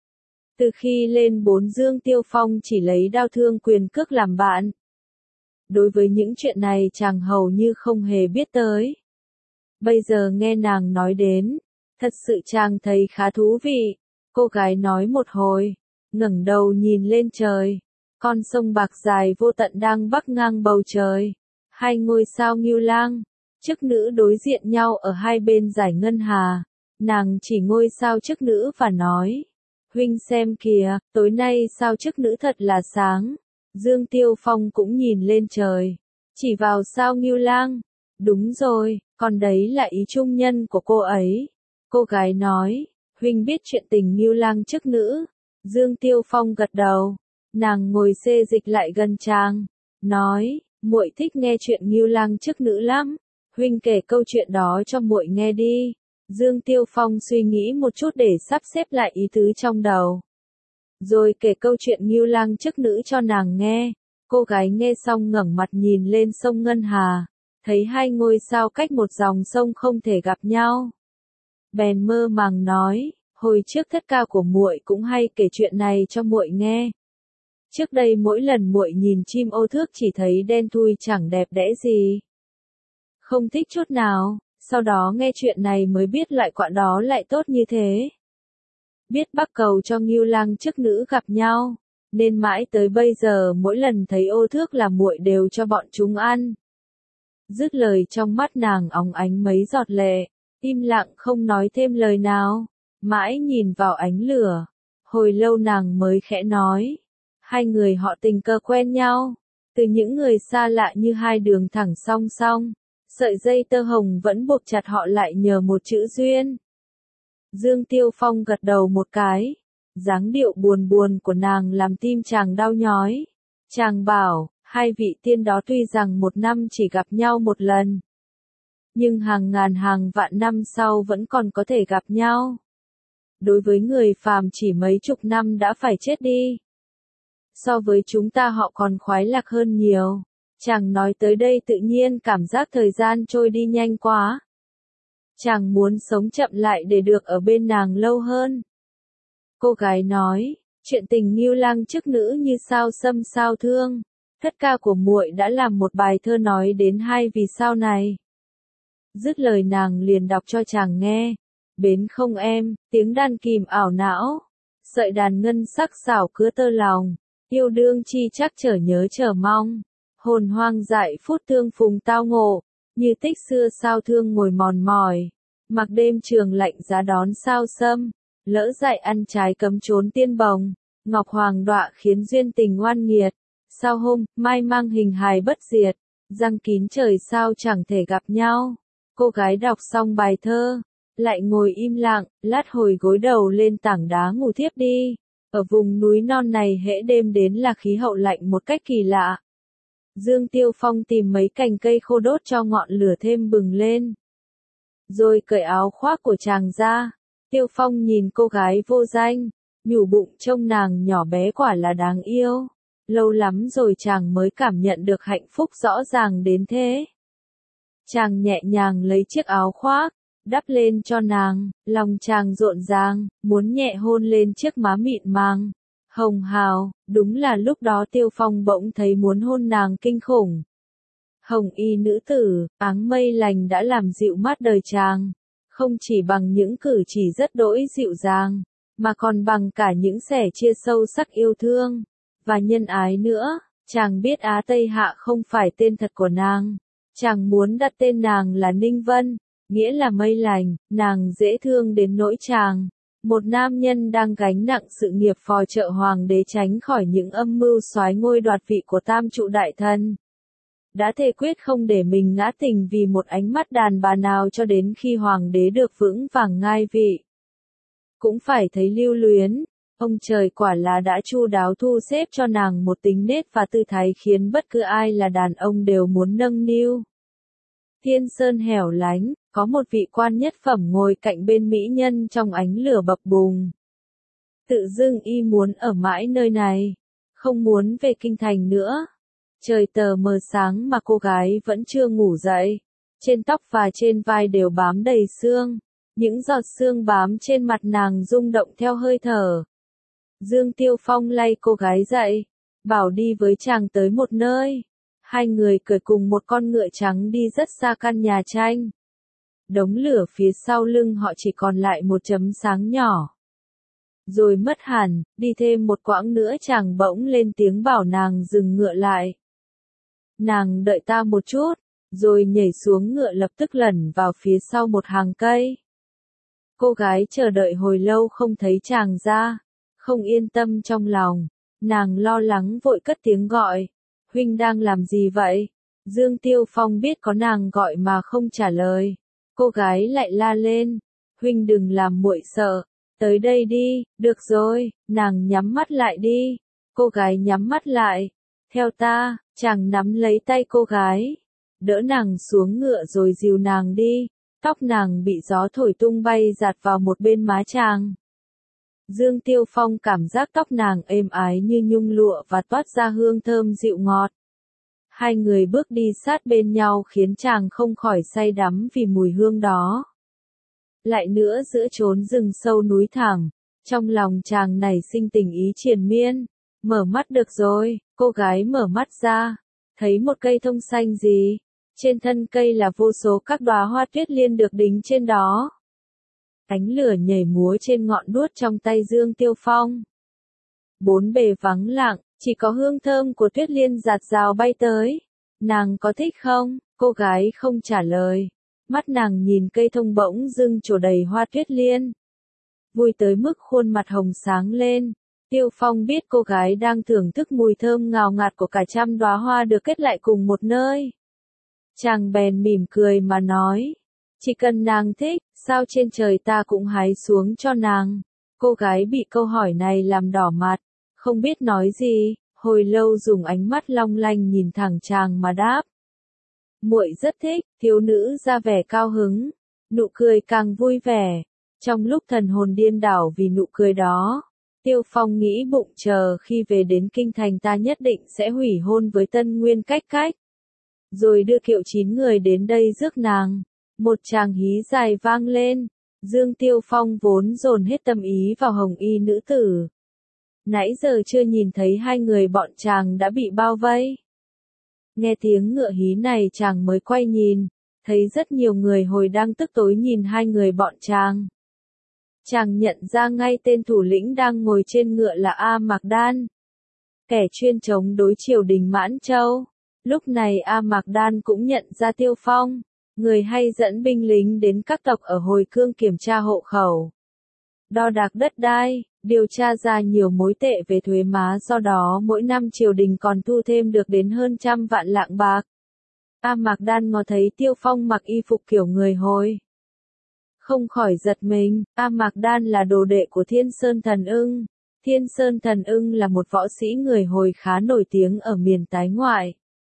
Từ khi lên bốn Dương Tiêu Phong chỉ lấy đao thương quyền cước làm bạn. Đối với những chuyện này chàng hầu như không hề biết tới. Bây giờ nghe nàng nói đến, thật sự chàng thấy khá thú vị. Cô gái nói một hồi, ngẩng đầu nhìn lên trời. Con sông bạc dài vô tận đang bắc ngang bầu trời. Hai ngôi sao Ngưu Lang, chức nữ đối diện nhau ở hai bên dải ngân hà. Nàng chỉ ngôi sao chức nữ và nói. Huynh xem kìa, tối nay sao chức nữ thật là sáng. Dương Tiêu Phong cũng nhìn lên trời. Chỉ vào sao Ngưu Lang. Đúng rồi, còn đấy là ý trung nhân của cô ấy. Cô gái nói, huynh biết chuyện tình Ngưu Lang chức nữ. Dương Tiêu Phong gật đầu. Nàng ngồi xê dịch lại gần chàng. Nói, muội thích nghe chuyện Ngưu Lang chức nữ lắm. Huynh kể câu chuyện đó cho muội nghe đi. Dương Tiêu Phong suy nghĩ một chút để sắp xếp lại ý tứ trong đầu. Rồi kể câu chuyện Ngưu Lang chức nữ cho nàng nghe. Cô gái nghe xong ngẩng mặt nhìn lên sông Ngân Hà. Thấy hai ngôi sao cách một dòng sông không thể gặp nhau. Bèn mơ màng nói, hồi trước thất ca của muội cũng hay kể chuyện này cho muội nghe. Trước đây mỗi lần muội nhìn chim ô thước chỉ thấy đen thui chẳng đẹp đẽ gì. Không thích chút nào, sau đó nghe chuyện này mới biết loại quạ đó lại tốt như thế. Biết bắc cầu cho Ngưu Lang chức nữ gặp nhau, nên mãi tới bây giờ mỗi lần thấy ô thước là muội đều cho bọn chúng ăn. Dứt lời trong mắt nàng óng ánh mấy giọt lệ, im lặng không nói thêm lời nào, mãi nhìn vào ánh lửa. Hồi lâu nàng mới khẽ nói, hai người họ tình cờ quen nhau, từ những người xa lạ như hai đường thẳng song song, sợi dây tơ hồng vẫn buộc chặt họ lại nhờ một chữ duyên. Dương Tiêu Phong gật đầu một cái, dáng điệu buồn buồn của nàng làm tim chàng đau nhói. Chàng bảo, hai vị tiên đó tuy rằng một năm chỉ gặp nhau một lần, nhưng hàng ngàn hàng vạn năm sau vẫn còn có thể gặp nhau. Đối với người phàm chỉ mấy chục năm đã phải chết đi. So với chúng ta họ còn khoái lạc hơn nhiều. Chàng nói tới đây tự nhiên cảm giác thời gian trôi đi nhanh quá. Chàng muốn sống chậm lại để được ở bên nàng lâu hơn. Cô gái nói, chuyện tình Ngưu Lang chức nữ như sao xâm sao thương. Thất ca của muội đã làm một bài thơ nói đến hai vì sao này. Dứt lời nàng liền đọc cho chàng nghe. Bến không em, tiếng đàn kìm ảo não. Sợi đàn ngân sắc xảo cứa tơ lòng. Yêu đương chi chắc chở nhớ chờ mong. Hồn hoang dại phút thương phùng tao ngộ. Như tích xưa sao thương ngồi mòn mỏi. Mặc đêm trường lạnh giá đón sao xâm. Lỡ dại ăn trái cấm trốn tiên bồng. Ngọc hoàng đọa khiến duyên tình oan nghiệt. Sao hôm, mai mang hình hài bất diệt. Răng kín trời sao chẳng thể gặp nhau. Cô gái đọc xong bài thơ. Lại ngồi im lặng, lát hồi gối đầu lên tảng đá ngủ thiếp đi. Ở vùng núi non này hễ đêm đến là khí hậu lạnh một cách kỳ lạ. Dương Tiêu Phong tìm mấy cành cây khô đốt cho ngọn lửa thêm bừng lên. Rồi cởi áo khoác của chàng ra. Tiêu Phong nhìn cô gái vô danh, nhủ bụng trông nàng nhỏ bé quả là đáng yêu. Lâu lắm rồi chàng mới cảm nhận được hạnh phúc rõ ràng đến thế. Chàng nhẹ nhàng lấy chiếc áo khoác, đắp lên cho nàng, lòng chàng rộn ràng, muốn nhẹ hôn lên chiếc má mịn màng. Hồng hào, đúng là lúc đó Tiêu Phong bỗng thấy muốn hôn nàng kinh khủng. Hồng y nữ tử, áng mây lành đã làm dịu mát đời chàng. Không chỉ bằng những cử chỉ rất đỗi dịu dàng, mà còn bằng cả những sẻ chia sâu sắc yêu thương và nhân ái nữa. Chàng biết Á Tây Hạ không phải tên thật của nàng. Chàng muốn đặt tên nàng là Ninh Vân, nghĩa là mây lành, nàng dễ thương đến nỗi chàng. Một nam nhân đang gánh nặng sự nghiệp phò trợ hoàng đế tránh khỏi những âm mưu soái ngôi đoạt vị của tam trụ đại thần. Đã thề quyết không để mình ngã tình vì một ánh mắt đàn bà nào cho đến khi hoàng đế được vững vàng ngai vị. Cũng phải thấy lưu luyến, ông trời quả là đã chu đáo thu xếp cho nàng một tính nết và tư thái khiến bất cứ ai là đàn ông đều muốn nâng niu. Thiên sơn hẻo lánh, có một vị quan nhất phẩm ngồi cạnh bên mỹ nhân trong ánh lửa bập bùng. Tự dưng y muốn ở mãi nơi này, không muốn về kinh thành nữa. Trời tờ mờ sáng mà cô gái vẫn chưa ngủ dậy. Trên tóc và trên vai đều bám đầy sương. Những giọt sương bám trên mặt nàng rung động theo hơi thở. Dương Tiêu Phong lay cô gái dậy, bảo đi với chàng tới một nơi. Hai người cởi cùng một con ngựa trắng đi rất xa căn nhà tranh. Đống lửa phía sau lưng họ chỉ còn lại một chấm sáng nhỏ. Rồi mất hẳn, đi thêm một quãng nữa chàng bỗng lên tiếng bảo nàng dừng ngựa lại. Nàng đợi ta một chút, rồi nhảy xuống ngựa lập tức lẩn vào phía sau một hàng cây. Cô gái chờ đợi hồi lâu không thấy chàng ra, không yên tâm trong lòng, nàng lo lắng vội cất tiếng gọi, huynh đang làm gì vậy? Dương Tiêu Phong biết có nàng gọi mà không trả lời, cô gái lại la lên, huynh đừng làm muội sợ, tới đây đi, được rồi, nàng nhắm mắt lại đi, cô gái nhắm mắt lại, theo ta, chàng nắm lấy tay cô gái, đỡ nàng xuống ngựa rồi dìu nàng đi. Tóc nàng bị gió thổi tung bay giạt vào một bên má chàng. Dương Tiêu Phong cảm giác tóc nàng êm ái như nhung lụa và toát ra hương thơm dịu ngọt. Hai người bước đi sát bên nhau khiến chàng không khỏi say đắm vì mùi hương đó. Lại nữa giữa chốn rừng sâu núi thẳm, trong lòng chàng nảy sinh tình ý triền miên. Mở mắt được rồi, cô gái mở mắt ra, thấy một cây thông xanh gì. Trên thân cây là vô số các đóa hoa tuyết liên được đính trên đó. Ánh lửa nhảy múa trên ngọn đuốc trong tay Dương Tiêu Phong. Bốn bề vắng lặng, chỉ có hương thơm của tuyết liên rạt rào bay tới. Nàng có thích không? Cô gái không trả lời. Mắt nàng nhìn cây thông bỗng dưng trổ đầy hoa tuyết liên. Vui tới mức khuôn mặt hồng sáng lên. Tiêu Phong biết cô gái đang thưởng thức mùi thơm ngào ngạt của cả trăm đóa hoa được kết lại cùng một nơi. Chàng bèn mỉm cười mà nói, chỉ cần nàng thích, sao trên trời ta cũng hái xuống cho nàng. Cô gái bị câu hỏi này làm đỏ mặt, không biết nói gì, hồi lâu dùng ánh mắt long lanh nhìn thẳng chàng mà đáp. Muội rất thích, thiếu nữ ra vẻ cao hứng, nụ cười càng vui vẻ. Trong lúc thần hồn điên đảo vì nụ cười đó, Tiêu Phong nghĩ bụng chờ khi về đến kinh thành ta nhất định sẽ hủy hôn với Tân Nguyên Cách Cách. Rồi đưa kiệu chín người đến đây rước nàng. Một tràng hí dài vang lên. Dương Tiêu Phong vốn dồn hết tâm ý vào hồng y nữ tử. Nãy giờ chưa nhìn thấy hai người bọn chàng đã bị bao vây. Nghe tiếng ngựa hí này chàng mới quay nhìn, thấy rất nhiều người hồi đang tức tối nhìn hai người bọn chàng. Chàng nhận ra ngay tên thủ lĩnh đang ngồi trên ngựa là A Mạc Đan, kẻ chuyên chống đối triều đình Mãn Châu. Lúc này A Mạc Đan cũng nhận ra Tiêu Phong, người hay dẫn binh lính đến các tộc ở Hồi Cương kiểm tra hộ khẩu, đo đạc đất đai, điều tra ra nhiều mối tệ về thuế má, do đó mỗi năm triều đình còn thu thêm được đến hơn trăm vạn lạng bạc. A Mạc Đan ngó thấy Tiêu Phong mặc y phục kiểu người Hồi, không khỏi giật mình. A Mạc Đan là đồ đệ của Thiên Sơn Thần Ưng. Thiên Sơn Thần Ưng là một võ sĩ người Hồi khá nổi tiếng ở miền Tái Ngoại,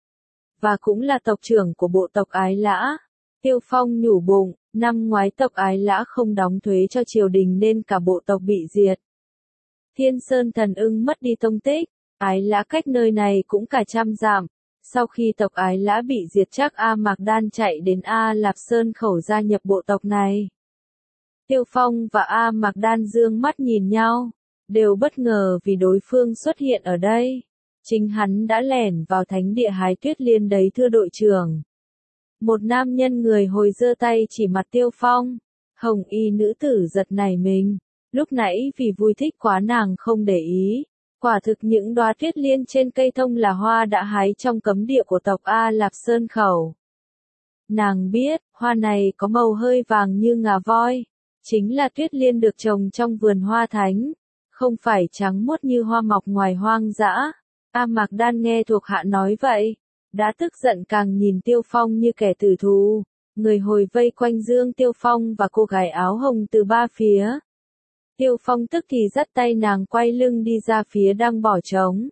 và cũng là tộc trưởng của bộ tộc Ái Lã. Tiêu Phong nhủ bụng, năm ngoái tộc Ái Lã không đóng thuế cho triều đình nên cả bộ tộc bị diệt. Thiên Sơn Thần Ưng mất đi tông tích, Ái Lã cách nơi này cũng cả trăm dặm. Sau khi tộc Ái Lã bị diệt chắc A Mạc Đan chạy đến A Lạp Sơn Khẩu gia nhập bộ tộc này. Tiêu Phong và A Mạc Đan dương mắt nhìn nhau, đều bất ngờ vì đối phương xuất hiện ở đây. Chính hắn đã lẻn vào thánh địa hái tuyết liên đấy thưa đội trưởng. Một nam nhân người Hồi giơ tay chỉ mặt Tiêu Phong. Hồng y nữ tử giật nảy mình. Lúc nãy vì vui thích quá nàng không để ý. Quả thực những đóa tuyết liên trên cây thông là hoa đã hái trong cấm địa của tộc A Lạp Sơn Khẩu. Nàng biết, hoa này có màu hơi vàng như ngà voi, chính là tuyết liên được trồng trong vườn hoa thánh, không phải trắng muốt như hoa mọc ngoài hoang dã. A Mạc Đan nghe thuộc hạ nói vậy, đã tức giận càng nhìn Tiêu Phong như kẻ tử thù, người hồi vây quanh Dương Tiêu Phong và cô gái áo hồng từ ba phía. Tiêu Phong tức thì dắt tay nàng quay lưng đi ra phía đang bỏ trống.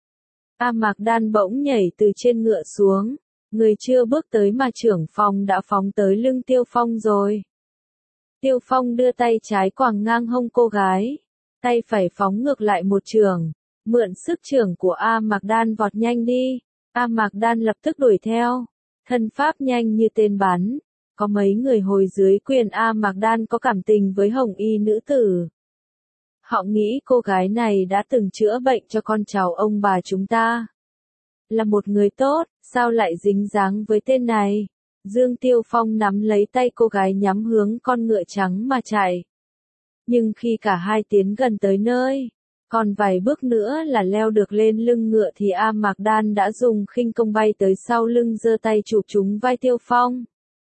A Mạc Đan bỗng nhảy từ trên ngựa xuống, người chưa bước tới mà trưởng phòng đã phóng tới lưng Tiêu Phong rồi. Tiêu Phong đưa tay trái quàng ngang hông cô gái, tay phải phóng ngược lại một chưởng, mượn sức chưởng của A Mạc Đan vọt nhanh đi. A Mạc Đan lập tức đuổi theo, thân pháp nhanh như tên bắn. Có mấy người hồi dưới quyền A Mạc Đan có cảm tình với hồng y nữ tử. Họ nghĩ cô gái này đã từng chữa bệnh cho con cháu ông bà chúng ta. Là một người tốt, sao lại dính dáng với tên này? Dương Tiêu Phong nắm lấy tay cô gái nhắm hướng con ngựa trắng mà chạy. Nhưng khi cả hai tiến gần tới nơi, còn vài bước nữa là leo được lên lưng ngựa thì A Mạc Đan đã dùng khinh công bay tới sau lưng giơ tay chụp trúng vai Tiêu Phong.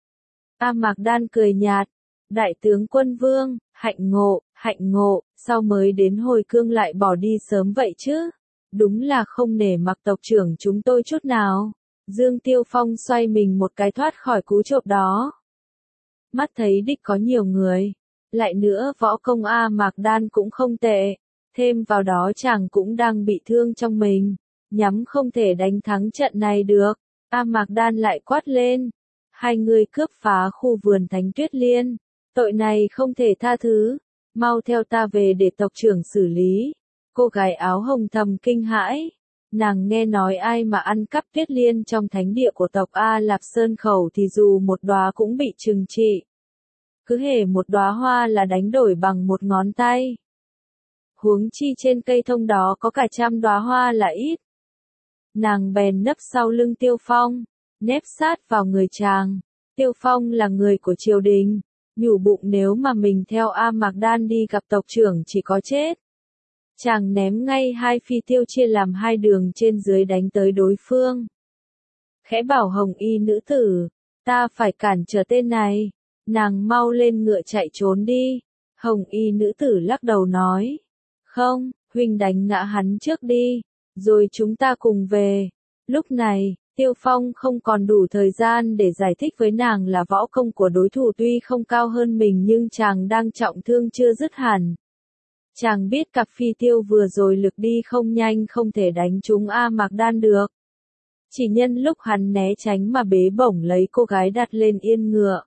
A Mạc Đan cười nhạt, đại tướng quân vương, hạnh ngộ, hạnh ngộ, sao mới đến hồi cương lại bỏ đi sớm vậy chứ? Đúng là không nể mặc tộc trưởng chúng tôi chút nào. Dương Tiêu Phong xoay mình một cái thoát khỏi cú chộp đó. Mắt thấy đích có nhiều người. Lại nữa võ công A Mạc Đan cũng không tệ. Thêm vào đó chàng cũng đang bị thương trong mình. Nhắm không thể đánh thắng trận này được. A Mạc Đan lại quát lên. Hai người cướp phá khu vườn Thánh Tuyết Liên. Tội này không thể tha thứ. Mau theo ta về để tộc trưởng xử lý. Cô gái áo hồng thầm kinh hãi. Nàng nghe nói ai mà ăn cắp tuyết liên trong thánh địa của tộc A Lạp Sơn Khẩu thì dù một đóa cũng bị trừng trị. Cứ hễ một đóa hoa là đánh đổi bằng một ngón tay. Huống chi trên cây thông đó có cả trăm đóa hoa là ít. Nàng bèn nấp sau lưng Tiêu Phong, nép sát vào người chàng. Tiêu Phong là người của triều đình, nhủ bụng nếu mà mình theo A Mạc Đan đi gặp tộc trưởng chỉ có chết. Chàng ném ngay hai phi tiêu chia làm hai đường trên dưới đánh tới đối phương. Khẽ bảo hồng y nữ tử, ta phải cản trở tên này, nàng mau lên ngựa chạy trốn đi. Hồng y nữ tử lắc đầu nói, không, huynh đánh ngã hắn trước đi, rồi chúng ta cùng về. Lúc này, Tiêu Phong không còn đủ thời gian để giải thích với nàng là võ công của đối thủ tuy không cao hơn mình nhưng chàng đang trọng thương chưa dứt hẳn. Chàng biết cặp phi tiêu vừa rồi lực đi không nhanh không thể đánh trúng A Mạc Đan được. Chỉ nhân lúc hắn né tránh mà bế bổng lấy cô gái đặt lên yên ngựa.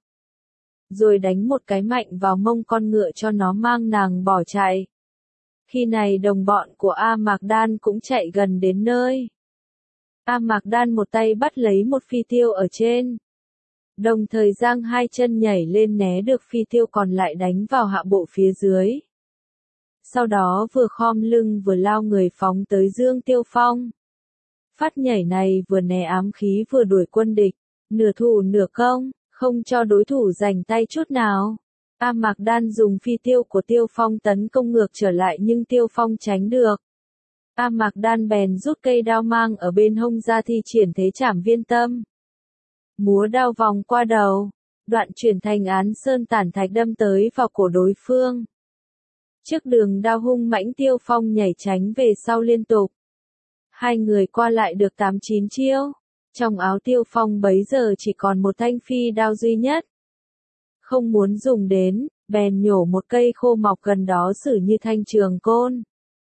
Rồi đánh một cái mạnh vào mông con ngựa cho nó mang nàng bỏ chạy. Khi này đồng bọn của A Mạc Đan cũng chạy gần đến nơi. A Mạc Đan một tay bắt lấy một phi tiêu ở trên. Đồng thời giang hai chân nhảy lên né được phi tiêu còn lại đánh vào hạ bộ phía dưới. Sau đó vừa khom lưng vừa lao người phóng tới Dương Tiêu Phong. Phát nhảy này vừa né ám khí vừa đuổi quân địch, nửa thủ nửa công, không cho đối thủ giành tay chút nào. A Mạc Đan dùng phi tiêu của Tiêu Phong tấn công ngược trở lại nhưng Tiêu Phong tránh được. A Mạc Đan bèn rút cây đao mang ở bên hông ra thi triển thế trảm viên tâm. Múa đao vòng qua đầu, đoạn chuyển thành án sơn tản thạch đâm tới vào cổ đối phương. Trước đường đao hung mãnh Tiêu Phong nhảy tránh về sau liên tục. Hai người qua lại được tám chín chiêu. Trong áo Tiêu Phong bấy giờ chỉ còn một thanh phi đao duy nhất. Không muốn dùng đến, bèn nhổ một cây khô mọc gần đó xử như thanh trường côn.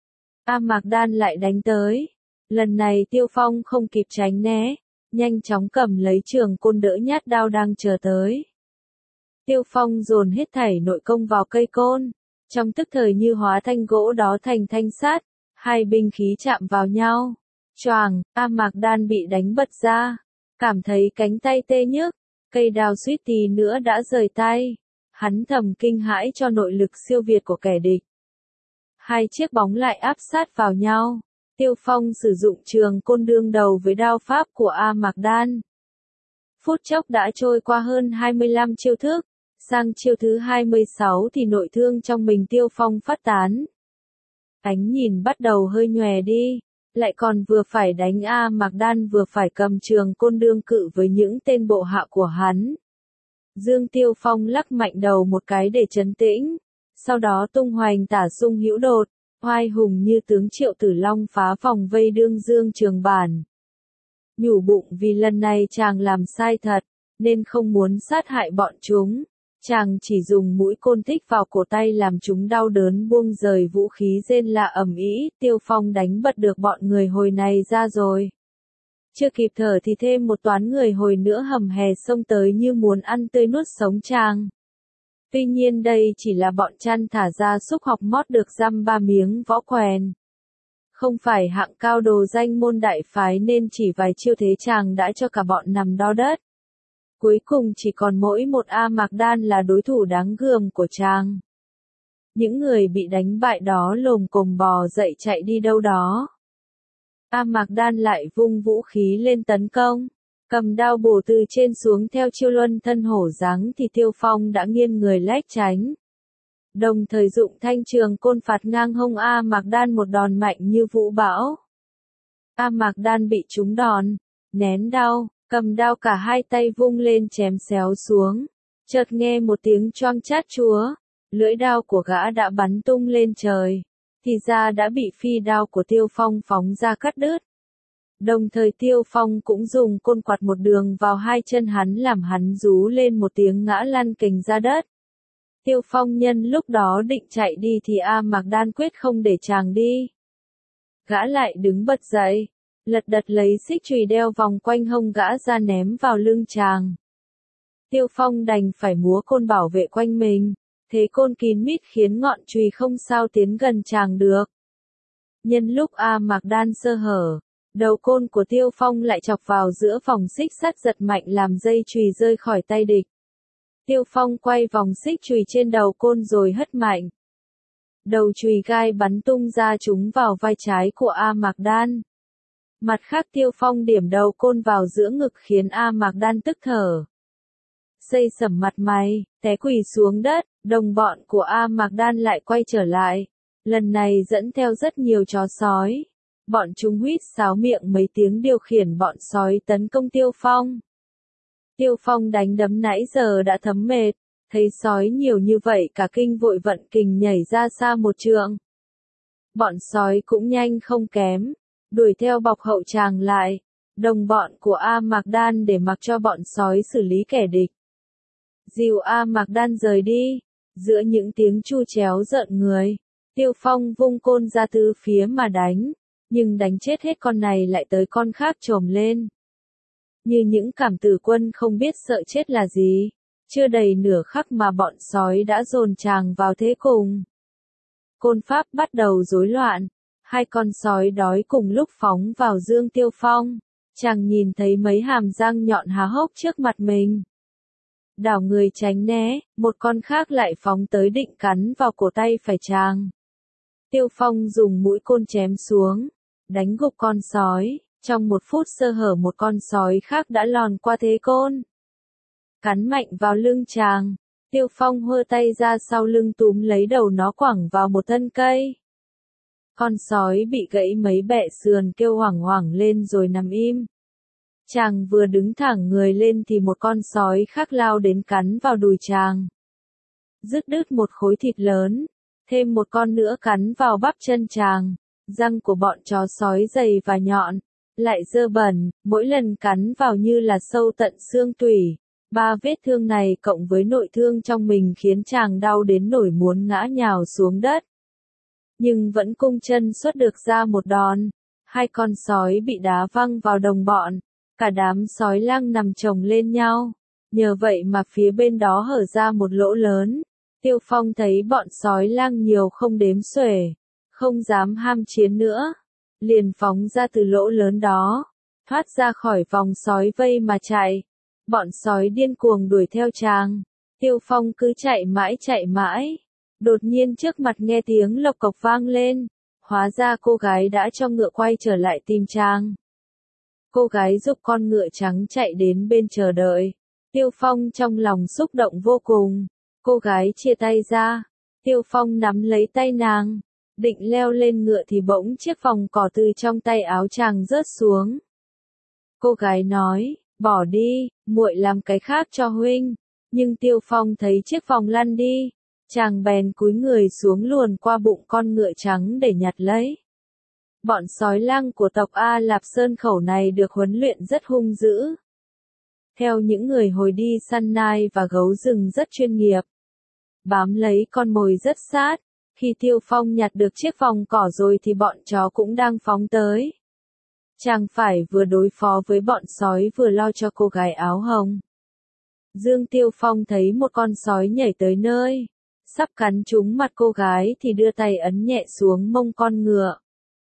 A Mạc Đan lại đánh tới. Lần này Tiêu Phong không kịp tránh né, nhanh chóng cầm lấy trường côn đỡ nhát đao đang chờ tới. Tiêu Phong dồn hết thảy nội công vào cây côn. Trong tức thời như hóa thanh gỗ đó thành thanh sắt, hai binh khí chạm vào nhau. Choàng, A Mạc Đan bị đánh bật ra, cảm thấy cánh tay tê nhức, cây đao suýt tí nữa đã rời tay. Hắn thầm kinh hãi cho nội lực siêu việt của kẻ địch. Hai chiếc bóng lại áp sát vào nhau. Tiêu Phong sử dụng trường côn đương đầu với đao pháp của A Mạc Đan. Phút chốc đã trôi qua hơn hai mươi lăm chiêu thức. Sang chiêu thứ hai mươi sáu thì nội thương trong mình Tiêu Phong phát tán. Ánh nhìn bắt đầu hơi nhòe đi, lại còn vừa phải đánh A Mạc Đan vừa phải cầm trường côn đương cự với những tên bộ hạ của hắn. Dương Tiêu Phong lắc mạnh đầu một cái để trấn tĩnh, sau đó tung hoành tả sung hữu đột, oai hùng như tướng Triệu Tử Long phá vòng vây đương Dương Trường Bản. Nhủ bụng vì lần này chàng làm sai thật, nên không muốn sát hại bọn chúng. Chàng chỉ dùng mũi côn thích vào cổ tay làm chúng đau đớn buông rời vũ khí rên la ầm ĩ. Tiêu Phong đánh bật được bọn người hồi này ra rồi. Chưa kịp thở thì thêm một toán người hồi nữa hầm hè xông tới như muốn ăn tươi nuốt sống chàng. Tuy nhiên đây chỉ là bọn chăn thả ra súc học mót được dăm ba miếng võ quèn. Không phải hạng cao đồ danh môn đại phái nên chỉ vài chiêu thế chàng đã cho cả bọn nằm đo đất. Cuối cùng chỉ còn mỗi một A Mạc Đan là đối thủ đáng gờm của chàng. Những người bị đánh bại đó lồm cồm bò dậy chạy đi đâu đó. A Mạc Đan lại vung vũ khí lên tấn công, cầm đao bổ từ trên xuống theo chiêu luân thân hổ giáng thì Tiêu Phong đã nghiêng người lách tránh. Đồng thời dụng thanh trường côn phạt ngang hông A Mạc Đan một đòn mạnh như vũ bão. A Mạc Đan bị trúng đòn, nén đau, cầm đao cả hai tay vung lên chém xéo xuống. Chợt nghe một tiếng choang chát chúa, lưỡi đao của gã đã bắn tung lên trời. Thì ra đã bị phi đao của Tiêu Phong phóng ra cắt đứt. Đồng thời Tiêu Phong cũng dùng côn quạt một đường vào hai chân hắn làm hắn rú lên một tiếng ngã lăn kềnh ra đất. Tiêu Phong nhân lúc đó định chạy đi thì A Mạc Đan quyết không để chàng đi. Gã lại đứng bật dậy, lật đật lấy xích chùy đeo vòng quanh hông gã ra ném vào lưng chàng. Tiêu Phong đành phải múa côn bảo vệ quanh mình. Thế côn kín mít khiến ngọn chùy không sao tiến gần chàng được. Nhân lúc A Mạc Đan sơ hở, đầu côn của Tiêu Phong lại chọc vào giữa vòng xích sắt giật mạnh làm dây chùy rơi khỏi tay địch. Tiêu Phong quay vòng xích chùy trên đầu côn rồi hất mạnh. Đầu chùy gai bắn tung ra trúng vào vai trái của A Mạc Đan. Mặt khác Tiêu Phong điểm đầu côn vào giữa ngực khiến A Mạc Đan tức thở. Xây sẩm mặt mày, té quỳ xuống đất, đồng bọn của A Mạc Đan lại quay trở lại. Lần này dẫn theo rất nhiều chó sói. Bọn chúng huýt sáo miệng mấy tiếng điều khiển bọn sói tấn công Tiêu Phong. Tiêu Phong đánh đấm nãy giờ đã thấm mệt, thấy sói nhiều như vậy cả kinh vội vận kình nhảy ra xa một trượng. Bọn sói cũng nhanh không kém, đuổi theo bọc hậu chàng lại, đồng bọn của A Mạc Đan để mặc cho bọn sói xử lý kẻ địch. Dìu A Mạc Đan rời đi, giữa những tiếng chu chéo rợn người, Tiêu Phong vung côn ra tứ phía mà đánh, nhưng đánh chết hết con này lại tới con khác chồm lên. Như những cảm tử quân không biết sợ chết là gì, chưa đầy nửa khắc mà bọn sói đã dồn chàng vào thế cùng. Côn pháp bắt đầu rối loạn, hai con sói đói cùng lúc phóng vào Dương Tiêu Phong, chàng nhìn thấy mấy hàm răng nhọn há hốc trước mặt mình. Đảo người tránh né, một con khác lại phóng tới định cắn vào cổ tay phải chàng. Tiêu Phong dùng mũi côn chém xuống, đánh gục con sói, trong một phút sơ hở một con sói khác đã lòn qua thế côn. Cắn mạnh vào lưng chàng, Tiêu Phong hơ tay ra sau lưng túm lấy đầu nó quẳng vào một thân cây. Con sói bị gãy mấy bẹ sườn kêu hoảng hoảng lên rồi nằm im. Chàng vừa đứng thẳng người lên thì một con sói khác lao đến cắn vào đùi chàng. Dứt đứt một khối thịt lớn, thêm một con nữa cắn vào bắp chân chàng. Răng của bọn chó sói dày và nhọn, lại dơ bẩn, mỗi lần cắn vào như là sâu tận xương tủy. Ba vết thương này cộng với nội thương trong mình khiến chàng đau đến nổi muốn ngã nhào xuống đất. Nhưng vẫn cung chân xuất được ra một đòn. Hai con sói bị đá văng vào đồng bọn. Cả đám sói lang nằm chồng lên nhau. Nhờ vậy mà phía bên đó hở ra một lỗ lớn. Tiêu Phong thấy bọn sói lang nhiều không đếm xuể, không dám ham chiến nữa. Liền phóng ra từ lỗ lớn đó, thoát ra khỏi vòng sói vây mà chạy. Bọn sói điên cuồng đuổi theo chàng. Tiêu Phong cứ chạy mãi chạy mãi. Đột nhiên trước mặt nghe tiếng lộc cộc vang lên. Hóa ra cô gái đã cho ngựa quay trở lại tìm chàng. Cô gái giúp con ngựa trắng chạy đến bên chờ đợi. Tiêu Phong trong lòng xúc động vô cùng. Cô gái chia tay ra. Tiêu Phong nắm lấy tay nàng. Định leo lên ngựa thì bỗng chiếc vòng cỏ từ trong tay áo chàng rớt xuống. Cô gái nói, bỏ đi, muội làm cái khác cho huynh. Nhưng Tiêu Phong thấy chiếc vòng lăn đi, chàng bèn cúi người xuống luồn qua bụng con ngựa trắng để nhặt lấy. Bọn sói lăng của tộc A Lạp Sơn Khẩu này được huấn luyện rất hung dữ. Theo những người hồi đi săn nai và gấu rừng rất chuyên nghiệp. Bám lấy con mồi rất sát, khi Tiêu Phong nhặt được chiếc vòng cỏ rồi thì bọn chó cũng đang phóng tới. Chàng phải vừa đối phó với bọn sói vừa lo cho cô gái áo hồng. Dương Tiêu Phong thấy một con sói nhảy tới nơi, sắp cắn trúng mặt cô gái thì đưa tay ấn nhẹ xuống mông con ngựa.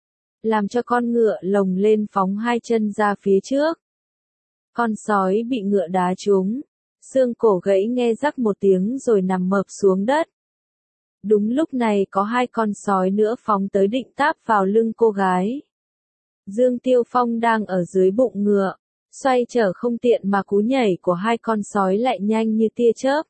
Làm cho con ngựa lồng lên phóng hai chân ra phía trước. Con sói bị ngựa đá trúng, xương cổ gãy nghe rắc một tiếng rồi nằm mập xuống đất. Đúng lúc này có hai con sói nữa phóng tới định táp vào lưng cô gái. Dương Tiêu Phong đang ở dưới bụng ngựa, xoay trở không tiện mà cú nhảy của hai con sói lại nhanh như tia chớp.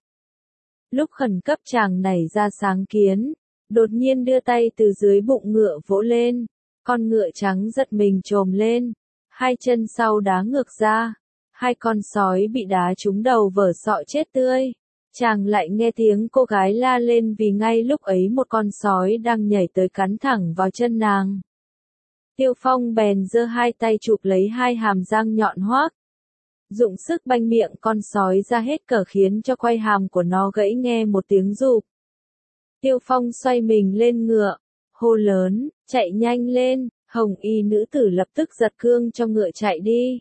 Lúc khẩn cấp chàng nảy ra sáng kiến, đột nhiên đưa tay từ dưới bụng ngựa vỗ lên, con ngựa trắng giật mình chồm lên, hai chân sau đá ngược ra, hai con sói bị đá trúng đầu vỡ sọ chết tươi. Chàng lại nghe tiếng cô gái la lên vì ngay lúc ấy một con sói đang nhảy tới cắn thẳng vào chân nàng. Tiêu Phong bèn giơ hai tay chụp lấy hai hàm răng nhọn hoác. Dụng sức banh miệng con sói ra hết cỡ khiến cho quai hàm của nó gãy nghe một tiếng rụp. Tiêu Phong xoay mình lên ngựa, hô lớn, chạy nhanh lên, hồng y nữ tử lập tức giật cương cho ngựa chạy đi.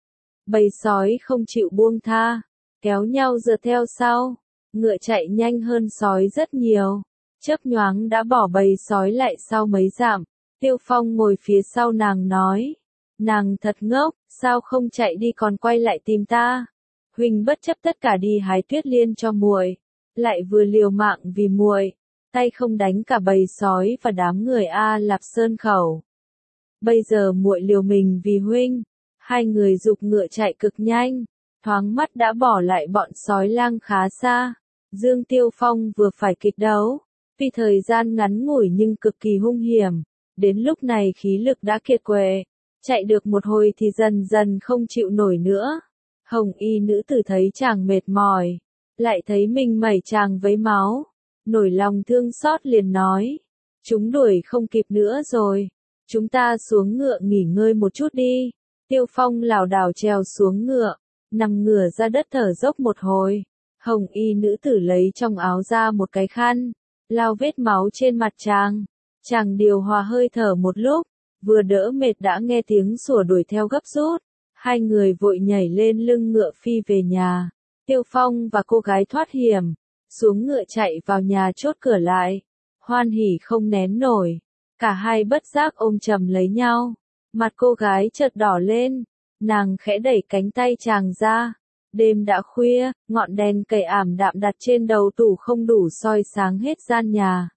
Bầy sói không chịu buông tha, kéo nhau rượt theo sau, ngựa chạy nhanh hơn sói rất nhiều, chớp nhoáng đã bỏ bầy sói lại sau mấy dặm. Tiêu Phong ngồi phía sau nàng nói, nàng thật ngốc, sao không chạy đi còn quay lại tìm ta? Huỳnh bất chấp tất cả đi hái tuyết liên cho muội, lại vừa liều mạng vì muội, tay không đánh cả bầy sói và đám người A Lạp Sơn Khẩu. Bây giờ muội liều mình vì huynh. Hai người giục ngựa chạy cực nhanh, thoáng mắt đã bỏ lại bọn sói lang khá xa. Dương Tiêu Phong vừa phải kịch đấu, vì thời gian ngắn ngủi nhưng cực kỳ hung hiểm. Đến lúc này khí lực đã kiệt quệ, chạy được một hồi thì dần dần không chịu nổi nữa. Hồng y nữ tử thấy chàng mệt mỏi, lại thấy mình mẩy chàng với máu, nổi lòng thương xót liền nói, chúng đuổi không kịp nữa rồi, chúng ta xuống ngựa nghỉ ngơi một chút đi. Tiêu Phong lảo đảo trèo xuống ngựa, nằm ngửa ra đất thở dốc một hồi. Hồng y nữ tử lấy trong áo ra một cái khăn, lau vết máu trên mặt chàng. Chàng điều hòa hơi thở một lúc, vừa đỡ mệt đã nghe tiếng sủa đuổi theo gấp rút. Hai người vội nhảy lên lưng ngựa phi về nhà. Tiêu Phong và cô gái thoát hiểm, xuống ngựa chạy vào nhà chốt cửa lại. Hoan hỉ không nén nổi, cả hai bất giác ôm chầm lấy nhau. Mặt cô gái chợt đỏ lên, nàng khẽ đẩy cánh tay chàng ra. Đêm đã khuya, ngọn đèn cầy ảm đạm đặt trên đầu tủ không đủ soi sáng hết gian nhà.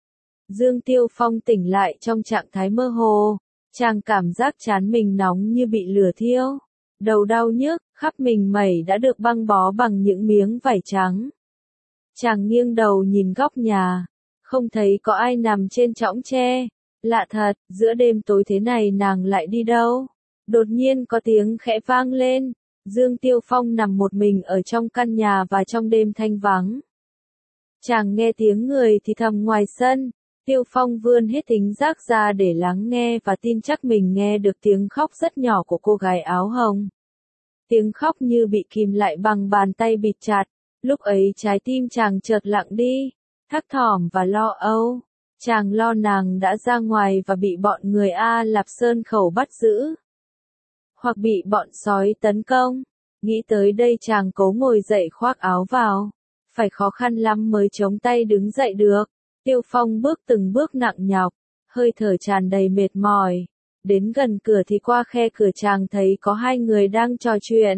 Dương Tiêu Phong tỉnh lại trong trạng thái mơ hồ, chàng cảm giác trán mình nóng như bị lửa thiêu, đầu đau nhức, khắp mình mẩy đã được băng bó bằng những miếng vải trắng. Chàng nghiêng đầu nhìn góc nhà, không thấy có ai nằm trên chõng tre. Lạ thật, giữa đêm tối thế này nàng lại đi đâu? Đột nhiên có tiếng khẽ vang lên, Dương Tiêu Phong nằm một mình ở trong căn nhà và trong đêm thanh vắng. Chàng nghe tiếng người thì thầm ngoài sân, Tiêu Phong vươn hết thính giác ra để lắng nghe và tin chắc mình nghe được tiếng khóc rất nhỏ của cô gái áo hồng. Tiếng khóc như bị kìm lại bằng bàn tay bịt chặt, lúc ấy trái tim chàng chợt lặng đi, thấp thỏm và lo âu. Chàng lo nàng đã ra ngoài và bị bọn người A Lạp Sơn Khẩu bắt giữ, hoặc bị bọn sói tấn công. Nghĩ tới đây chàng cố ngồi dậy khoác áo vào, phải khó khăn lắm mới chống tay đứng dậy được. Tiêu Phong bước từng bước nặng nhọc, hơi thở tràn đầy mệt mỏi. Đến gần cửa thì qua khe cửa chàng thấy có hai người đang trò chuyện.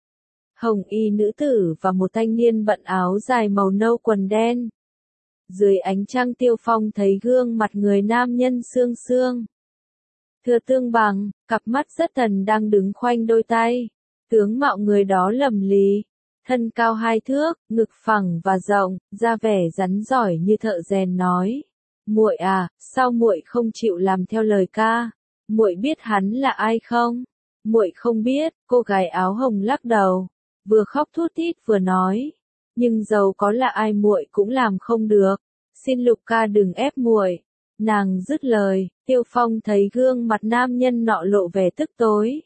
Hồng y nữ tử và một thanh niên bận áo dài màu nâu quần đen. Dưới ánh trăng Tiêu Phong thấy gương mặt người nam nhân xương xương. Thưa tương bằng, cặp mắt rất thần đang đứng khoanh đôi tay. Tướng mạo người đó lầm lì, thân cao hai thước, ngực phẳng và rộng, da vẻ rắn giỏi như thợ rèn nói. Muội à, sao muội không chịu làm theo lời ca? Muội biết hắn là ai không? Muội không biết, cô gái áo hồng lắc đầu, vừa khóc thút thít vừa nói, nhưng dầu có là ai muội cũng làm không được, xin Lục ca đừng ép muội. Nàng dứt lời, Tiêu Phong thấy gương mặt nam nhân nọ lộ vẻ tức tối.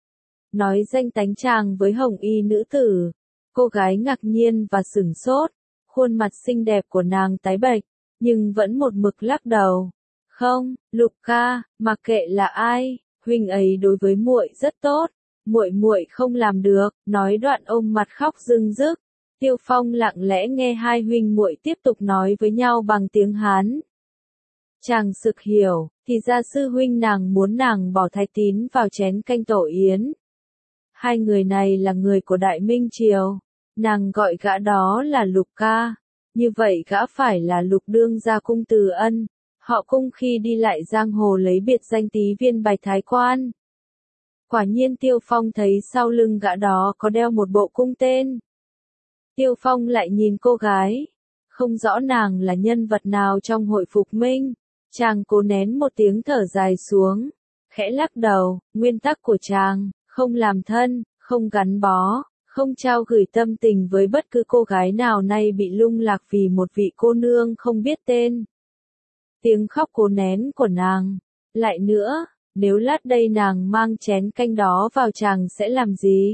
Nói danh tánh chàng với hồng y nữ tử, cô gái ngạc nhiên và sửng sốt, khuôn mặt xinh đẹp của nàng tái bệch, nhưng vẫn một mực lắc đầu. Không, Lục ca, mặc kệ là ai, huynh ấy đối với muội rất tốt, muội muội không làm được, nói đoạn ôm mặt khóc rưng rức. Tiêu Phong lặng lẽ nghe hai huynh muội tiếp tục nói với nhau bằng tiếng Hán. Chàng sực hiểu, thì ra sư huynh nàng muốn nàng bỏ Thái Tín vào chén canh tổ yến. Hai người này là người của Đại Minh Triều, nàng gọi gã đó là Lục ca, như vậy gã phải là Lục đương gia Cung Từ Ân, họ Cung khi đi lại giang hồ lấy biệt danh Tý Viên Bạch Thái Quan. Quả nhiên Tiêu Phong thấy sau lưng gã đó có đeo một bộ cung tên. Tiêu Phong lại nhìn cô gái, không rõ nàng là nhân vật nào trong hội phục minh, chàng cố nén một tiếng thở dài xuống, khẽ lắc đầu, nguyên tắc của chàng, không làm thân, không gắn bó, không trao gửi tâm tình với bất cứ cô gái nào nay bị lung lạc vì một vị cô nương không biết tên. Tiếng khóc cố nén của nàng, lại nữa, nếu lát đây nàng mang chén canh đó vào chàng sẽ làm gì?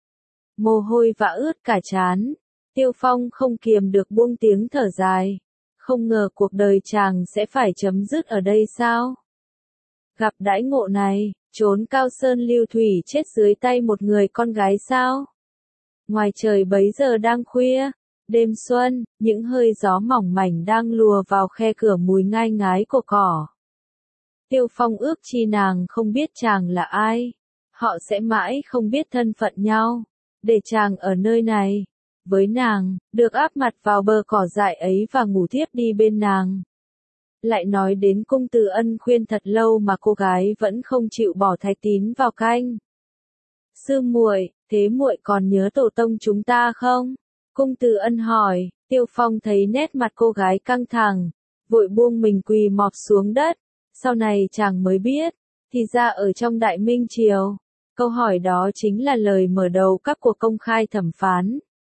Mồ hôi vã ướt cả trán, Tiêu Phong không kiềm được buông tiếng thở dài, không ngờ cuộc đời chàng sẽ phải chấm dứt ở đây sao? Gặp đãi ngộ này, trốn cao sơn lưu thủy chết dưới tay một người con gái sao? Ngoài trời bấy giờ đang khuya, đêm xuân, những hơi gió mỏng mảnh đang lùa vào khe cửa mùi ngai ngái của cỏ. Tiêu Phong ước chi nàng không biết chàng là ai, họ sẽ mãi không biết thân phận nhau, để chàng ở nơi này, với nàng, được áp mặt vào bờ cỏ dại ấy và ngủ thiếp đi bên nàng. Lại nói đến Cung Từ Ân khuyên thật lâu mà cô gái vẫn không chịu bỏ Thái Tín vào canh. Sư muội, thế muội còn nhớ tổ tông chúng ta không? Cung Từ Ân hỏi. Tiêu Phong thấy nét mặt cô gái căng thẳng, vội buông mình quỳ mọp xuống đất. Sau này chàng mới biết, thì ra ở trong Đại Minh Triều, câu hỏi đó chính là lời mở đầu các cuộc công khai thẩm phán.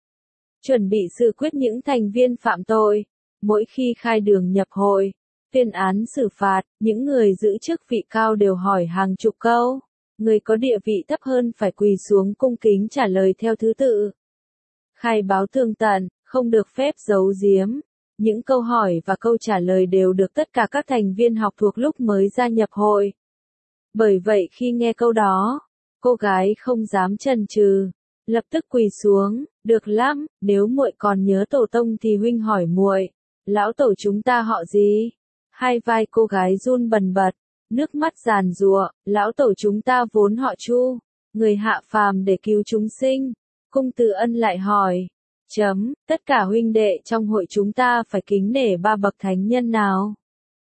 Chuẩn bị xử quyết những thành viên phạm tội, mỗi khi khai đường nhập hội, tuyên án xử phạt, những người giữ chức vị cao đều hỏi hàng chục câu, người có địa vị thấp hơn phải quỳ xuống cung kính trả lời theo thứ tự. Khai báo tường tận, không được phép giấu giếm. Những câu hỏi và câu trả lời đều được tất cả các thành viên học thuộc lúc mới gia nhập hội. Bởi vậy khi nghe câu đó, cô gái không dám chần chừ, lập tức quỳ xuống. Được lắm, nếu muội còn nhớ tổ tông thì huynh hỏi muội, lão tổ chúng ta họ gì? Hai vai cô gái run bần bật, nước mắt giàn giụa. Lão tổ chúng ta vốn họ Chu, người hạ phàm để cứu chúng sinh. Cung Từ Ân lại hỏi, chấm, tất cả huynh đệ trong hội chúng ta phải kính nể ba bậc thánh nhân nào?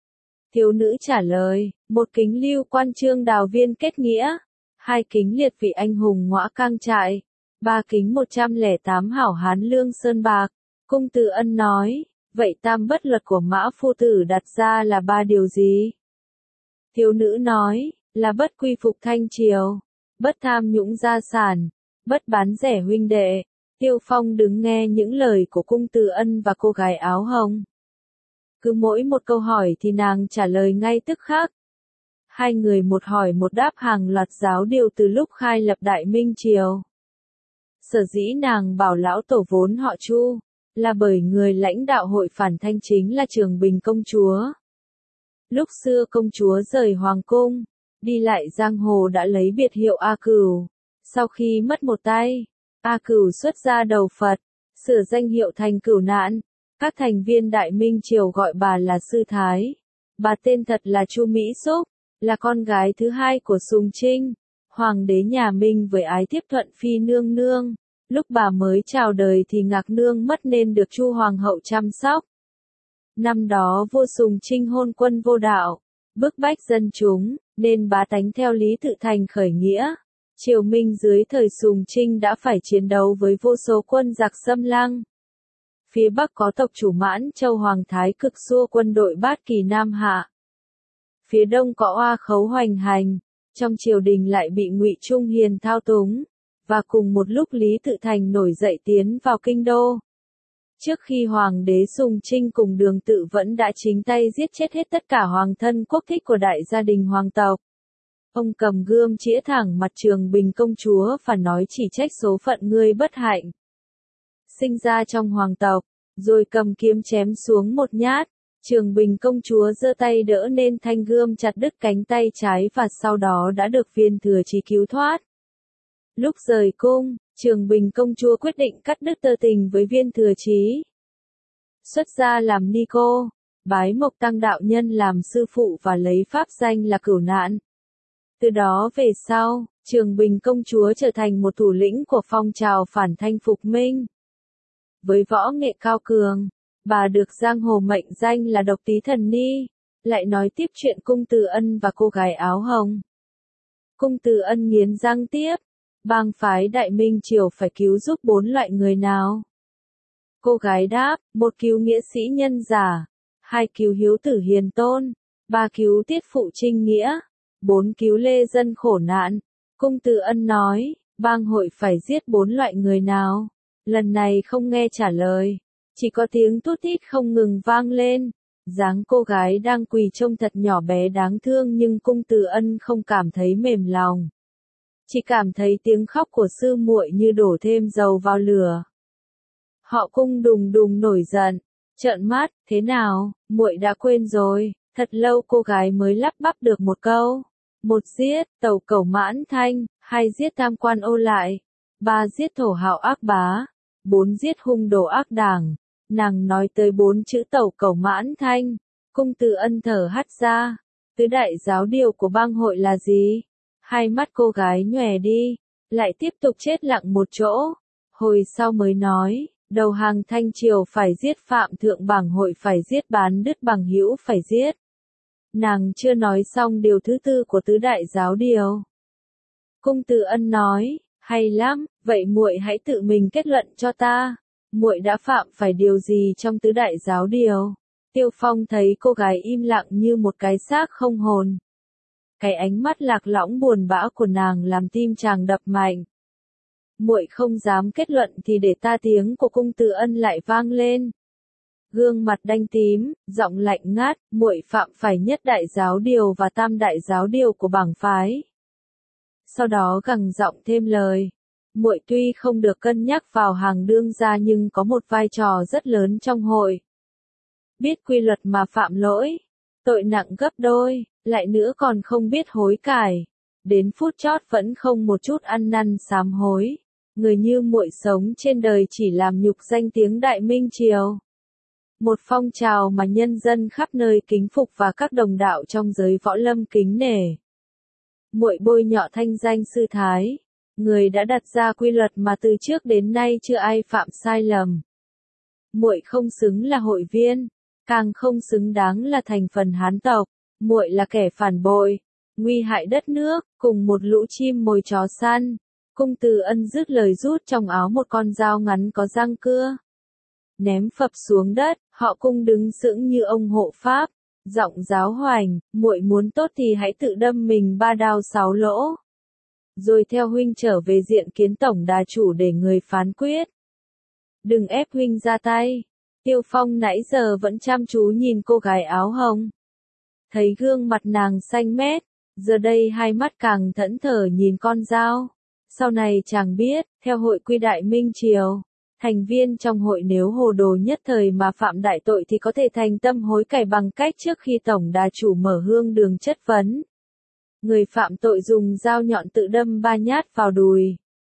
Thiếu nữ trả lời, một kính Lưu Quan Trương Đào Viên kết nghĩa, hai kính liệt vị anh hùng Ngõa Cang Trại, ba kính một trăm lẻ tám hảo hán Lương Sơn Bạc. Cung Từ Ân nói, vậy tam bất luật của Mã Phu Tử đặt ra là ba điều gì? Thiếu nữ nói, là bất quy phục thanh triều, bất tham nhũng gia sản, bất bán rẻ huynh đệ. Tiêu Phong đứng nghe những lời của Cung Từ Ân và cô gái áo hồng. Cứ mỗi một câu hỏi thì nàng trả lời ngay tức khắc. Hai người một hỏi một đáp hàng loạt giáo điều từ lúc khai lập Đại Minh Triều. Sở dĩ nàng bảo lão tổ vốn họ Chu, là bởi người lãnh đạo hội phản thanh chính là Trường Bình công chúa. Lúc xưa công chúa rời hoàng cung, đi lại giang hồ đã lấy biệt hiệu A Cửu. Sau khi mất một tay, A Cửu xuất ra đầu Phật, sửa danh hiệu thành Cửu Nạn. Các thành viên Đại Minh Triều gọi bà là Sư Thái. Bà tên thật là Chu Mỹ Xúc, là con gái thứ hai của Sùng Trinh, hoàng đế nhà Minh với ái thiếp Thuận Phi nương nương. Lúc bà mới chào đời thì Ngạc nương mất nên được Chu hoàng hậu chăm sóc. Năm đó vua Sùng Trinh hôn quân vô đạo, bức bách dân chúng, nên bá tánh theo lý tự thành khởi nghĩa. Triều Minh dưới thời Sùng Trinh đã phải chiến đấu với vô số quân giặc xâm lăng. Phía Bắc có tộc chủ Mãn Châu Hoàng Thái Cực xua quân đội Bát Kỳ Nam hạ. Phía Đông có Oa Khấu hoành hành, trong triều đình lại bị Ngụy Trung Hiền thao túng, và cùng một lúc Lý Tự Thành nổi dậy tiến vào kinh đô. Trước khi Hoàng đế Sùng Trinh cùng Đường Tự vẫn đã chính tay giết chết hết tất cả hoàng thân quốc thích của đại gia đình hoàng tộc. Ông cầm gươm chĩa thẳng mặt Trường Bình công chúa và nói chỉ trách số phận ngươi bất hạnh. Sinh ra trong hoàng tộc, rồi cầm kiếm chém xuống một nhát. Trường Bình công chúa giơ tay đỡ nên thanh gươm chặt đứt cánh tay trái và sau đó đã được Viên Thừa Chí cứu thoát. Lúc rời cung, Trường Bình công chúa quyết định cắt đứt tơ tình với Viên Thừa Chí. Xuất gia làm ni cô, bái Mộc Tăng đạo nhân làm sư phụ và lấy pháp danh là Cửu Nạn. Từ đó về sau, Trường Bình công chúa trở thành một thủ lĩnh của phong trào phản thanh phục minh. Với võ nghệ cao cường, bà được giang hồ mệnh danh là Độc Tí Thần Ni. Lại nói tiếp chuyện Cung Từ Ân và cô gái áo hồng. Cung Từ Ân nghiến răng tiếp, bang phái Đại Minh Triều phải cứu giúp bốn loại người nào? Cô gái đáp, một cứu nghĩa sĩ nhân giả, hai cứu hiếu tử hiền tôn, ba cứu tiết phụ trinh nghĩa, bốn cứu lê dân khổ nạn. Cung Từ Ân nói, bang hội phải giết bốn loại người nào? Lần này không nghe trả lời, chỉ có tiếng tút tít không ngừng vang lên. Dáng cô gái đang quỳ trông thật nhỏ bé đáng thương nhưng Cung Từ Ân không cảm thấy mềm lòng. Chỉ cảm thấy tiếng khóc của sư muội như đổ thêm dầu vào lửa. Họ Cung đùng đùng nổi giận, trợn mắt, thế nào, muội đã quên rồi. Thật lâu cô gái mới lắp bắp được một câu. Một giết Tẩu Cẩu Mãn Thanh, hai giết Tam Quan Ô Lại, ba giết thổ hào ác bá, bốn giết hung đồ ác đảng. Nàng nói tới bốn chữ Tẩu Cẩu Mãn Thanh, Cung Từ Ân thở hắt ra. Tứ đại giáo điều của bang hội là gì? Hai mắt cô gái nhòe đi, lại tiếp tục chết lặng một chỗ. Hồi sau mới nói, đầu hàng Thanh Triều phải giết, phạm thượng bảng hội phải giết, bán đứt bằng hữu phải giết. Nàng chưa nói xong điều thứ tư của tứ đại giáo điều. Cung Từ Ân nói, hay lắm, vậy muội hãy tự mình kết luận cho ta. Muội đã phạm phải điều gì trong tứ đại giáo điều? Tiêu Phong thấy cô gái im lặng như một cái xác không hồn. Cái ánh mắt lạc lõng buồn bã của nàng làm tim chàng đập mạnh. Muội không dám kết luận thì để ta, tiếng của Cung Từ Ân lại vang lên. Gương mặt đanh tím, giọng lạnh ngắt, muội phạm phải nhất đại giáo điều và tam đại giáo điều của bảng phái. Sau đó gằn giọng thêm lời, muội tuy không được cân nhắc vào hàng đương gia nhưng có một vai trò rất lớn trong hội. Biết quy luật mà phạm lỗi, tội nặng gấp đôi, lại nữa còn không biết hối cải, đến phút chót vẫn không một chút ăn năn sám hối. Người như muội sống trên đời chỉ làm nhục danh tiếng Đại Minh Triều. Một phong trào mà nhân dân khắp nơi kính phục và các đồng đạo trong giới võ lâm kính nể. Muội bôi nhọ thanh danh sư thái, người đã đặt ra quy luật mà từ trước đến nay chưa ai phạm sai lầm. Muội không xứng là hội viên, càng không xứng đáng là thành phần Hán tộc. Muội là kẻ phản bội, nguy hại đất nước, cùng một lũ chim mồi chó săn. Cung Từ Ân dứt lời rút trong áo một con dao ngắn có răng cưa, ném phập xuống đất. Họ Cung đứng sững như ông hộ pháp, giọng giáo hoành, muội muốn tốt thì hãy tự đâm mình ba đao sáu lỗ, rồi theo huynh trở về diện kiến tổng đà chủ để người phán quyết. Đừng ép huynh ra tay. Tiêu Phong nãy giờ vẫn chăm chú nhìn cô gái áo hồng, thấy gương mặt nàng xanh mét, giờ đây hai mắt càng thẫn thờ nhìn con dao. Sau này chàng biết, theo hội quy Đại Minh Triều, thành viên trong hội nếu hồ đồ nhất thời mà phạm đại tội thì có thể thành tâm hối cải bằng cách trước khi tổng đà chủ mở hương đường chất vấn. Người phạm tội dùng dao nhọn tự đâm ba nhát vào đùi.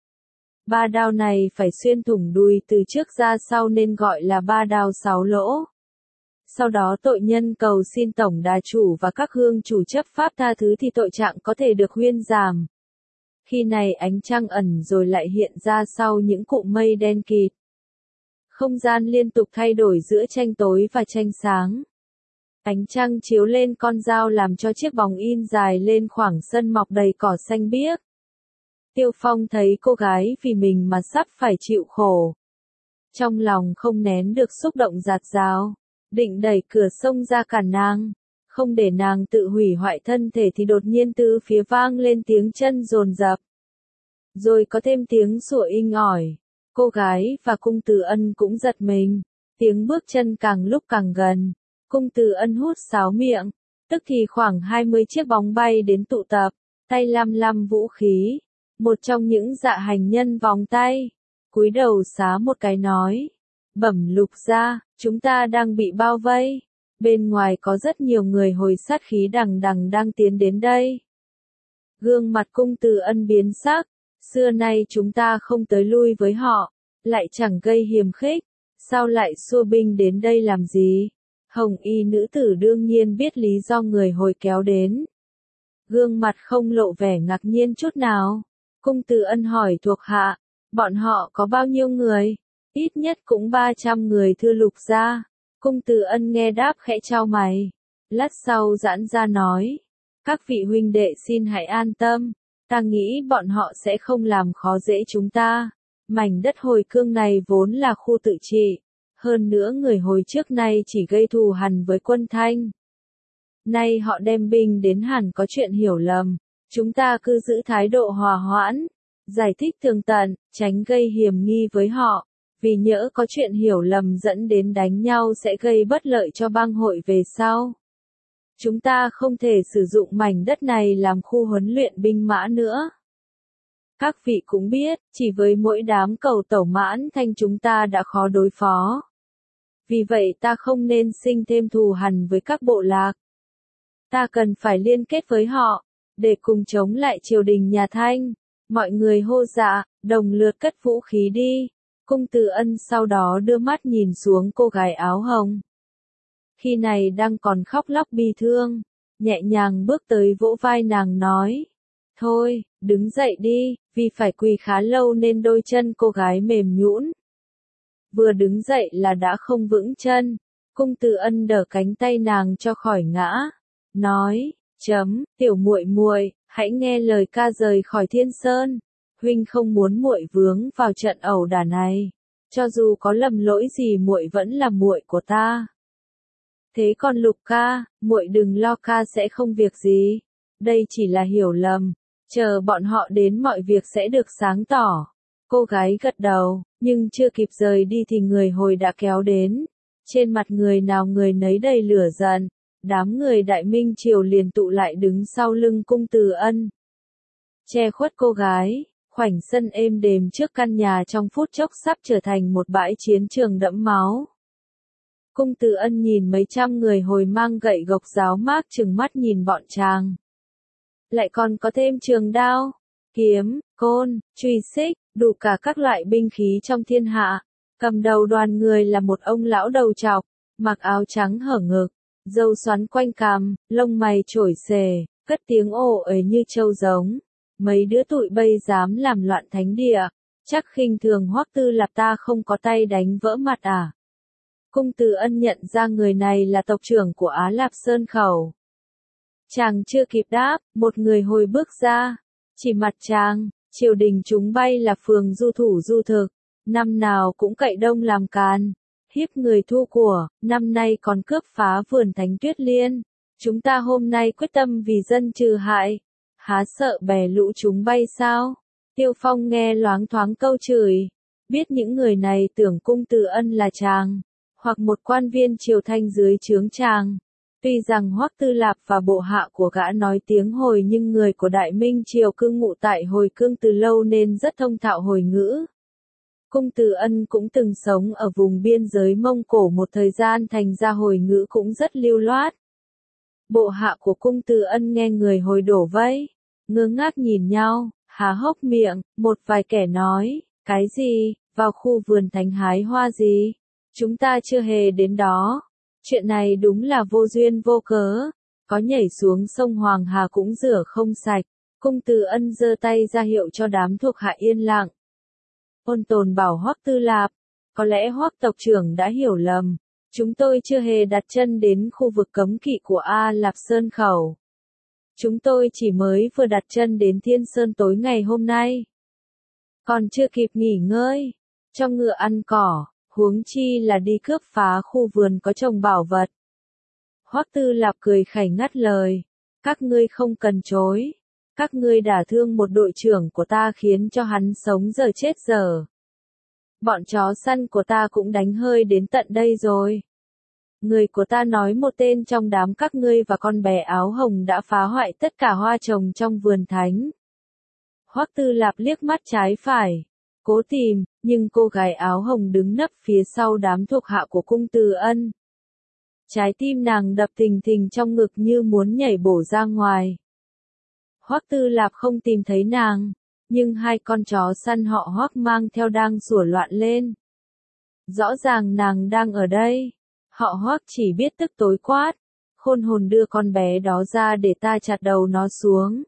Ba đao này phải xuyên thủng đùi từ trước ra sau nên gọi là ba đao sáu lỗ. Sau đó tội nhân cầu xin tổng đà chủ và các hương chủ chấp pháp tha thứ thì tội trạng có thể được huyên giảm. Khi này ánh trăng ẩn rồi lại hiện ra sau những cụm mây đen kịt. Không gian liên tục thay đổi giữa tranh tối và tranh sáng. Ánh trăng chiếu lên con dao làm cho chiếc bóng in dài lên khoảng sân mọc đầy cỏ xanh biếc. Tiêu Phong thấy cô gái vì mình mà sắp phải chịu khổ. trong lòng không nén được xúc động dạt dào, định đẩy cửa xông ra cản nàng, không để nàng tự hủy hoại thân thể thì đột nhiên từ phía vang lên tiếng chân dồn dập. Rồi có thêm tiếng sủa inh ỏi, cô gái và Cung Từ Ân cũng giật mình, tiếng bước chân càng lúc càng gần, Cung Từ Ân hút sáo miệng, tức thì khoảng hai mươi chiếc bóng bay đến tụ tập, tay lăm lăm vũ khí, một trong những dạ hành nhân vòng tay, cúi đầu xá một cái nói, bẩm Lục gia, chúng ta đang bị bao vây, bên ngoài có rất nhiều người hồi sát khí đằng đằng đang tiến đến đây. Gương mặt Cung Từ Ân biến sắc, xưa nay chúng ta không tới lui với họ, lại chẳng gây hiềm khích, sao lại xua binh đến đây làm gì? Hồng y nữ tử đương nhiên biết lý do người hồi kéo đến. Gương mặt không lộ vẻ ngạc nhiên chút nào. Cung Từ Ân hỏi thuộc hạ, bọn họ có bao nhiêu người? Ít nhất cũng ba trăm người thưa Lục gia. Cung Từ Ân nghe đáp khẽ chau mày. Lát sau giãn ra nói, các vị huynh đệ xin hãy an tâm, ta nghĩ bọn họ sẽ không làm khó dễ chúng ta. Mảnh đất hồi cương này vốn là khu tự trị, hơn nữa người hồi trước nay chỉ gây thù hằn với quân Thanh. Nay họ đem binh đến hẳn có chuyện hiểu lầm, chúng ta cứ giữ thái độ hòa hoãn, giải thích tường tận, tránh gây hiểm nghi với họ, vì nhỡ có chuyện hiểu lầm dẫn đến đánh nhau sẽ gây bất lợi cho bang hội về sau. Chúng ta không thể sử dụng mảnh đất này làm khu huấn luyện binh mã nữa. Các vị cũng biết, chỉ với mỗi đám cầu tẩu mãn thanh chúng ta đã khó đối phó. Vì vậy ta không nên sinh thêm thù hằn với các bộ lạc. Ta cần phải liên kết với họ, để cùng chống lại triều đình nhà Thanh. Mọi người hô dạ, đồng lượt cất vũ khí đi. Cung Từ Ân sau đó đưa mắt nhìn xuống cô gái áo hồng. Khi này đang còn khóc lóc bi thương, nhẹ nhàng bước tới vỗ vai nàng nói. Thôi, đứng dậy đi, vì phải quỳ khá lâu nên đôi chân cô gái mềm nhũn. Vừa đứng dậy là đã không vững chân, Cung Từ Ân đỡ cánh tay nàng cho khỏi ngã, nói, chấm, tiểu muội muội, hãy nghe lời ca rời khỏi Thiên Sơn, huynh không muốn muội vướng vào trận ẩu đả này, cho dù có lầm lỗi gì muội vẫn là muội của ta. Thế còn Lục ca, muội đừng lo, ca sẽ không việc gì, đây chỉ là hiểu lầm, chờ bọn họ đến mọi việc sẽ được sáng tỏ. Cô gái gật đầu, nhưng chưa kịp rời đi thì người hồi đã kéo đến. Trên mặt người nào người nấy đầy lửa giận, đám người Đại Minh Triều liền tụ lại đứng sau lưng Cung Từ Ân. Che khuất cô gái, khoảnh sân êm đềm trước căn nhà trong phút chốc sắp trở thành một bãi chiến trường đẫm máu. Cung Từ Ân nhìn mấy trăm người hồi mang gậy gộc giáo mác trừng mắt nhìn bọn chàng. Lại còn có thêm trường đao, kiếm, côn, truy xích, đủ cả các loại binh khí trong thiên hạ. Cầm đầu đoàn người là một ông lão đầu trọc, mặc áo trắng hở ngực, râu xoắn quanh cằm, lông mày chổi xề, cất tiếng ồ ế như trâu giống. Mấy đứa tụi bây dám làm loạn thánh địa, chắc khinh thường Hoắc Tư Lạp ta không có tay đánh vỡ mặt à? Cung Từ Ân nhận ra người này là tộc trưởng của Á Lạp Sơn Khẩu. Chàng chưa kịp đáp, một người hồi bước ra, chỉ mặt chàng, triều đình chúng bay là phường du thủ du thực, năm nào cũng cậy đông làm càn, hiếp người thu của, năm nay còn cướp phá vườn Thánh Tuyết Liên. Chúng ta hôm nay quyết tâm vì dân trừ hại, há sợ bè lũ chúng bay sao? Tiêu Phong nghe loáng thoáng câu chửi, biết những người này tưởng Cung Từ Ân là chàng, hoặc một quan viên triều Thanh dưới trướng chàng. Tuy rằng Hoắc Tư Lạp và bộ hạ của gã nói tiếng hồi nhưng người của Đại Minh Triều cư ngụ tại Hồi Cương từ lâu nên rất thông thạo hồi ngữ. Cung Từ Ân cũng từng sống ở vùng biên giới Mông Cổ một thời gian thành ra hồi ngữ cũng rất lưu loát. Bộ hạ của Cung Từ Ân nghe người hồi đổ vây, ngơ ngác nhìn nhau, há hốc miệng, một vài kẻ nói, cái gì, vào khu vườn thánh hái hoa gì, chúng ta chưa hề đến đó. Chuyện này đúng là vô duyên vô cớ, có nhảy xuống sông Hoàng Hà cũng rửa không sạch. Cung Từ Ân giơ tay ra hiệu cho đám thuộc hạ yên lặng. Ôn Tồn bảo Hoắc Tư Lạp, có lẽ Hoắc tộc trưởng đã hiểu lầm, chúng tôi chưa hề đặt chân đến khu vực cấm kỵ của A Lạp Sơn Khẩu. Chúng tôi chỉ mới vừa đặt chân đến Thiên Sơn tối ngày hôm nay. Còn chưa kịp nghỉ ngơi, cho ngựa ăn cỏ, huống chi là đi cướp phá khu vườn có trồng bảo vật. Hoắc Tư Lạp cười khẩy ngắt lời, các ngươi không cần chối, các ngươi đả thương một đội trưởng của ta khiến cho hắn sống giờ chết giờ. Bọn chó săn của ta cũng đánh hơi đến tận đây rồi. Người của ta nói một tên trong đám các ngươi và con bé áo hồng đã phá hoại tất cả hoa trồng trong vườn thánh. Hoắc Tư Lạp liếc mắt trái phải, cố tìm, nhưng cô gái áo hồng đứng nấp phía sau đám thuộc hạ của cung Từ Ân. Trái tim nàng đập thình thình trong ngực như muốn nhảy bổ ra ngoài. Hoắc Tư Lạp không tìm thấy nàng, nhưng hai con chó săn họ Hoắc mang theo đang sủa loạn lên. Rõ ràng nàng đang ở đây. Họ Hoắc chỉ biết tức tối quát, khôn hồn đưa con bé đó ra để ta chặt đầu nó xuống.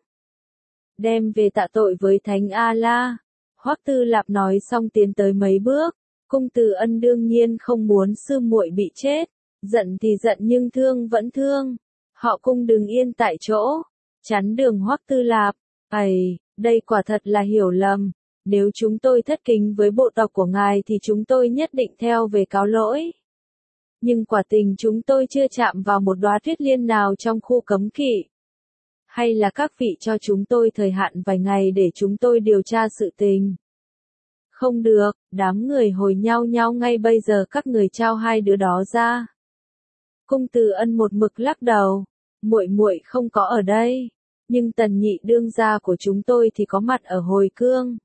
Đem về tạ tội với Thánh A-la. Hoắc Tư Lạp nói xong tiến tới mấy bước, cung Từ Ân đương nhiên không muốn sư muội bị chết, giận thì giận nhưng thương vẫn thương. Họ cung đứng yên tại chỗ, chắn đường Hoắc Tư Lạp. Ầy, đây quả thật là hiểu lầm, nếu chúng tôi thất kính với bộ tộc của ngài thì chúng tôi nhất định theo về cáo lỗi. Nhưng quả tình chúng tôi chưa chạm vào một đóa tuyết liên nào trong khu cấm kỵ. Hay là các vị cho chúng tôi thời hạn vài ngày để chúng tôi điều tra sự tình? Không được, đám người hồi nhau nhau ngay bây giờ các người trao hai đứa đó ra. Cung Từ Ân một mực lắc đầu, muội muội không có ở đây, nhưng Tần nhị đương gia của chúng tôi thì có mặt ở hồi cương.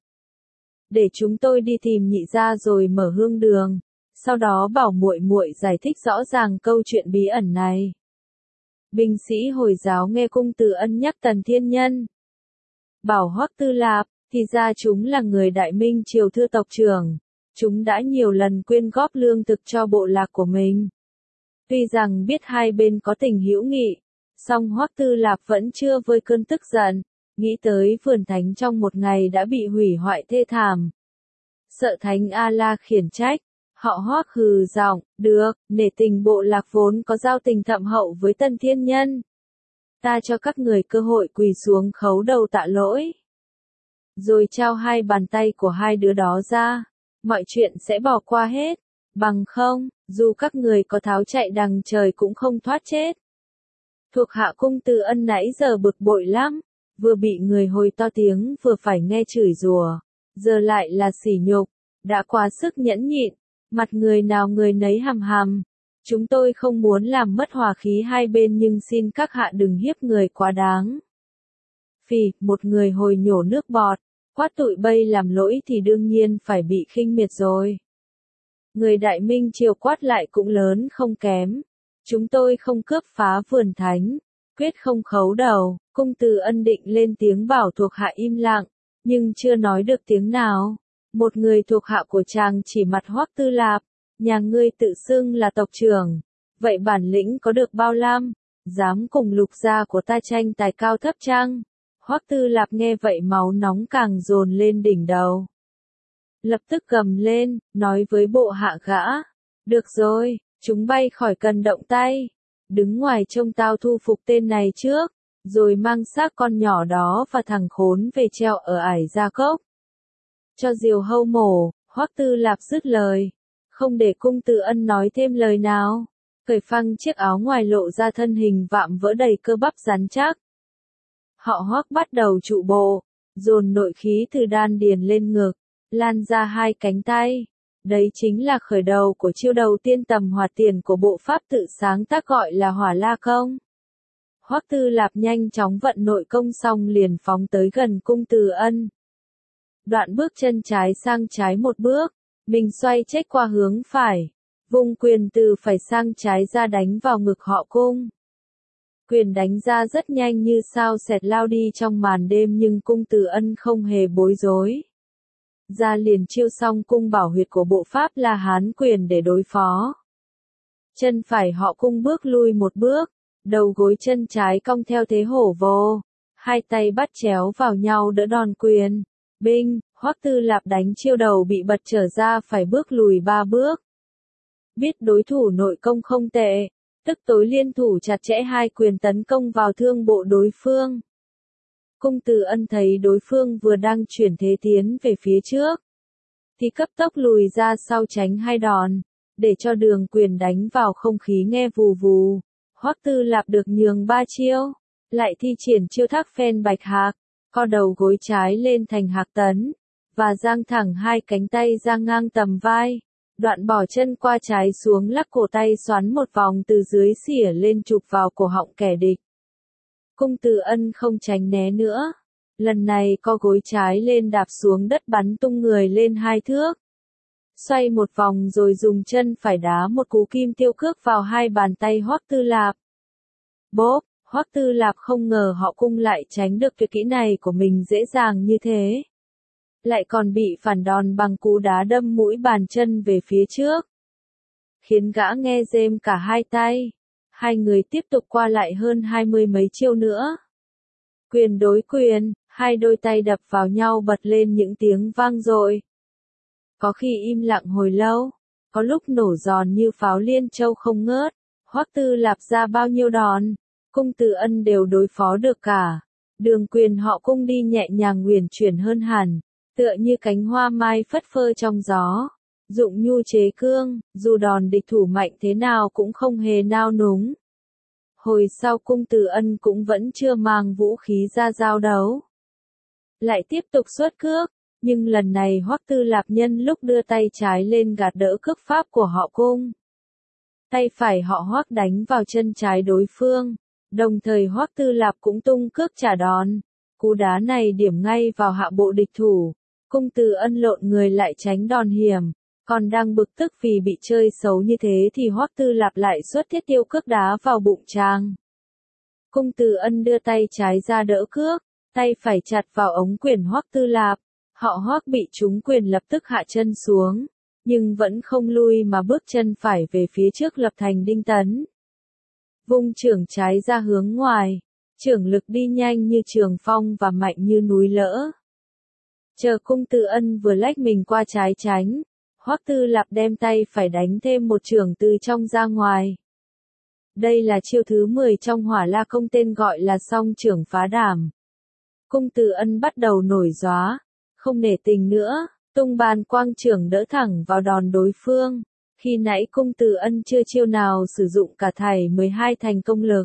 Để chúng tôi đi tìm nhị gia rồi mở hương đường. Sau đó bảo muội muội giải thích rõ ràng câu chuyện bí ẩn này. Binh sĩ Hồi giáo nghe cung Từ Ân nhắc Tần Thiên Nhân. Bảo Hoắc Tư Lạp, thì ra chúng là người Đại Minh triều thưa tộc trưởng. Chúng đã nhiều lần quyên góp lương thực cho bộ lạc của mình. Tuy rằng biết hai bên có tình hữu nghị, song Hoắc Tư Lạp vẫn chưa vơi cơn tức giận, nghĩ tới vườn thánh trong một ngày đã bị hủy hoại thê thảm. Sợ Thánh A-la khiển trách. Họ Hoắc hừ giọng, được, nể tình bộ lạc vốn có giao tình thậm hậu với Tần Thiên Nhân. Ta cho các người cơ hội quỳ xuống khấu đầu tạ lỗi. Rồi trao hai bàn tay của hai đứa đó ra, mọi chuyện sẽ bỏ qua hết, bằng không, dù các người có tháo chạy đằng trời cũng không thoát chết. Thuộc hạ cung Từ Ân nãy giờ bực bội lắm, vừa bị người Hồi to tiếng vừa phải nghe chửi rủa, giờ lại là sỉ nhục, đã quá sức nhẫn nhịn. Mặt người nào người nấy hằm hằm. Chúng tôi không muốn làm mất hòa khí hai bên nhưng xin các hạ đừng hiếp người quá đáng. Phì, một người Hồi nhổ nước bọt, quát tụi bay làm lỗi thì đương nhiên phải bị khinh miệt rồi. Người Đại Minh triều quát lại cũng lớn không kém. Chúng tôi không cướp phá vườn thánh, quyết không khấu đầu. Cung Từ Ân định lên tiếng bảo thuộc hạ im lặng, nhưng chưa nói được tiếng nào. Một người thuộc hạ của chàng chỉ mặt Hoắc Tư Lạp, nhà ngươi tự xưng là tộc trưởng, vậy bản lĩnh có được bao lam, dám cùng lục gia của ta tranh tài cao thấp chăng? Hoắc Tư Lạp nghe vậy máu nóng càng dồn lên đỉnh đầu. Lập tức gầm lên, nói với bộ hạ gã, được rồi, chúng bay khỏi cần động tay, đứng ngoài trông tao thu phục tên này trước, rồi mang xác con nhỏ đó và thằng khốn về treo ở ải Gia Cốc. Cho diều hâu mổ, Hoắc Tư Lạp dứt lời, không để cung Từ Ân nói thêm lời nào, cởi phăng chiếc áo ngoài lộ ra thân hình vạm vỡ đầy cơ bắp rắn chắc. Họ Hoắc bắt đầu trụ bộ, dồn nội khí từ đan điền lên ngực, lan ra hai cánh tay. Đấy chính là khởi đầu của chiêu đầu tiên tầm hỏa tiền của bộ pháp tự sáng tác gọi là Hỏa La Công. Hoắc Tư Lạp nhanh chóng vận nội công xong liền phóng tới gần cung Từ Ân. Đoạn bước chân trái sang trái một bước, mình xoay chếch qua hướng phải, vung quyền từ phải sang trái ra đánh vào ngực họ cung. Quyền đánh ra rất nhanh như sao xẹt lao đi trong màn đêm nhưng cung Từ Ân không hề bối rối. Ra liền chiêu xong cung bảo huyệt của bộ pháp La Hán quyền để đối phó. Chân phải họ cung bước lui một bước, đầu gối chân trái cong theo thế hổ vồ, hai tay bắt chéo vào nhau đỡ đòn quyền. Binh, Hoắc Tư Lạp đánh chiêu đầu bị bật trở ra phải bước lùi ba bước. Biết đối thủ nội công không tệ, tức tối liên thủ chặt chẽ hai quyền tấn công vào thương bộ đối phương. Cung Từ Ân thấy đối phương vừa đang chuyển thế tiến về phía trước, thì cấp tốc lùi ra sau tránh hai đòn, để cho Đường Quyền đánh vào không khí nghe vù vù. Hoắc Tư Lạp được nhường ba chiêu, lại thi triển chiêu thác phen bạch hạc, co đầu gối trái lên thành hạc tấn, và giang thẳng hai cánh tay ra ngang tầm vai, đoạn bỏ chân qua trái xuống lắc cổ tay xoắn một vòng từ dưới xỉa lên chụp vào cổ họng kẻ địch. Cung Từ Ân không tránh né nữa, lần này co gối trái lên đạp xuống đất bắn tung người lên hai thước. Xoay một vòng rồi dùng chân phải đá một cú kim tiêu cước vào hai bàn tay Hoắc Tư Lạp. Bốp, Hoắc Tư Lạp không ngờ họ Cung lại tránh được tuyệt kỹ này của mình dễ dàng như thế. Lại còn bị phản đòn bằng cú đá đâm mũi bàn chân về phía trước, khiến gã nghe rêm cả hai tay. Hai người tiếp tục qua lại hơn hai mươi mấy chiêu nữa. Quyền đối quyền, hai đôi tay đập vào nhau bật lên những tiếng vang dội. Có khi im lặng hồi lâu, có lúc nổ giòn như pháo liên châu không ngớt. Hoắc Tư Lạp ra bao nhiêu đòn, Cung Từ Ân đều đối phó được cả. Đường Quyền họ Cung đi nhẹ nhàng uyển chuyển hơn hẳn, tựa như cánh hoa mai phất phơ trong gió. Dụng nhu chế cương, dù đòn địch thủ mạnh thế nào cũng không hề nao núng. Hồi sau Cung Từ Ân cũng vẫn chưa mang vũ khí ra giao đấu. Lại tiếp tục xuất cước, nhưng lần này Hoắc Tư Lạp nhân lúc đưa tay trái lên gạt đỡ cước pháp của họ Cung. Tay phải họ Hoắc đánh vào chân trái đối phương, đồng thời Hoắc Tư Lạp cũng tung cước trả đòn. Cú đá này điểm ngay vào hạ bộ địch thủ, Cung Từ Ân lộn người lại tránh đòn hiểm. Còn đang bực tức vì bị chơi xấu như thế thì Hoắc Tư Lạp lại xuất thiết tiêu cước đá vào bụng chàng. Cung Từ Ân đưa tay trái ra đỡ cước, tay phải chặt vào ống quyền Hoắc Tư Lạp. Họ Hoắc bị trúng quyền lập tức hạ chân xuống, nhưng vẫn không lui mà bước chân phải về phía trước lập thành đinh tấn. Vung chưởng trái ra hướng ngoài, chưởng lực đi nhanh như trường phong và mạnh như núi lỡ. Chờ Cung Từ Ân vừa lách mình qua trái tránh, Hoắc Tư Lạp đem tay phải đánh thêm một chưởng từ trong ra ngoài. Đây là chiêu thứ mười trong Hỏa La Công tên gọi là song chưởng phá đảm. Cung Từ Ân bắt đầu nổi gióa, không nể tình nữa, tung bàn quang chưởng đỡ thẳng vào đòn đối phương. Khi nãy Cung Từ Ân chưa chiêu nào sử dụng cả thảy mười hai thành công lực.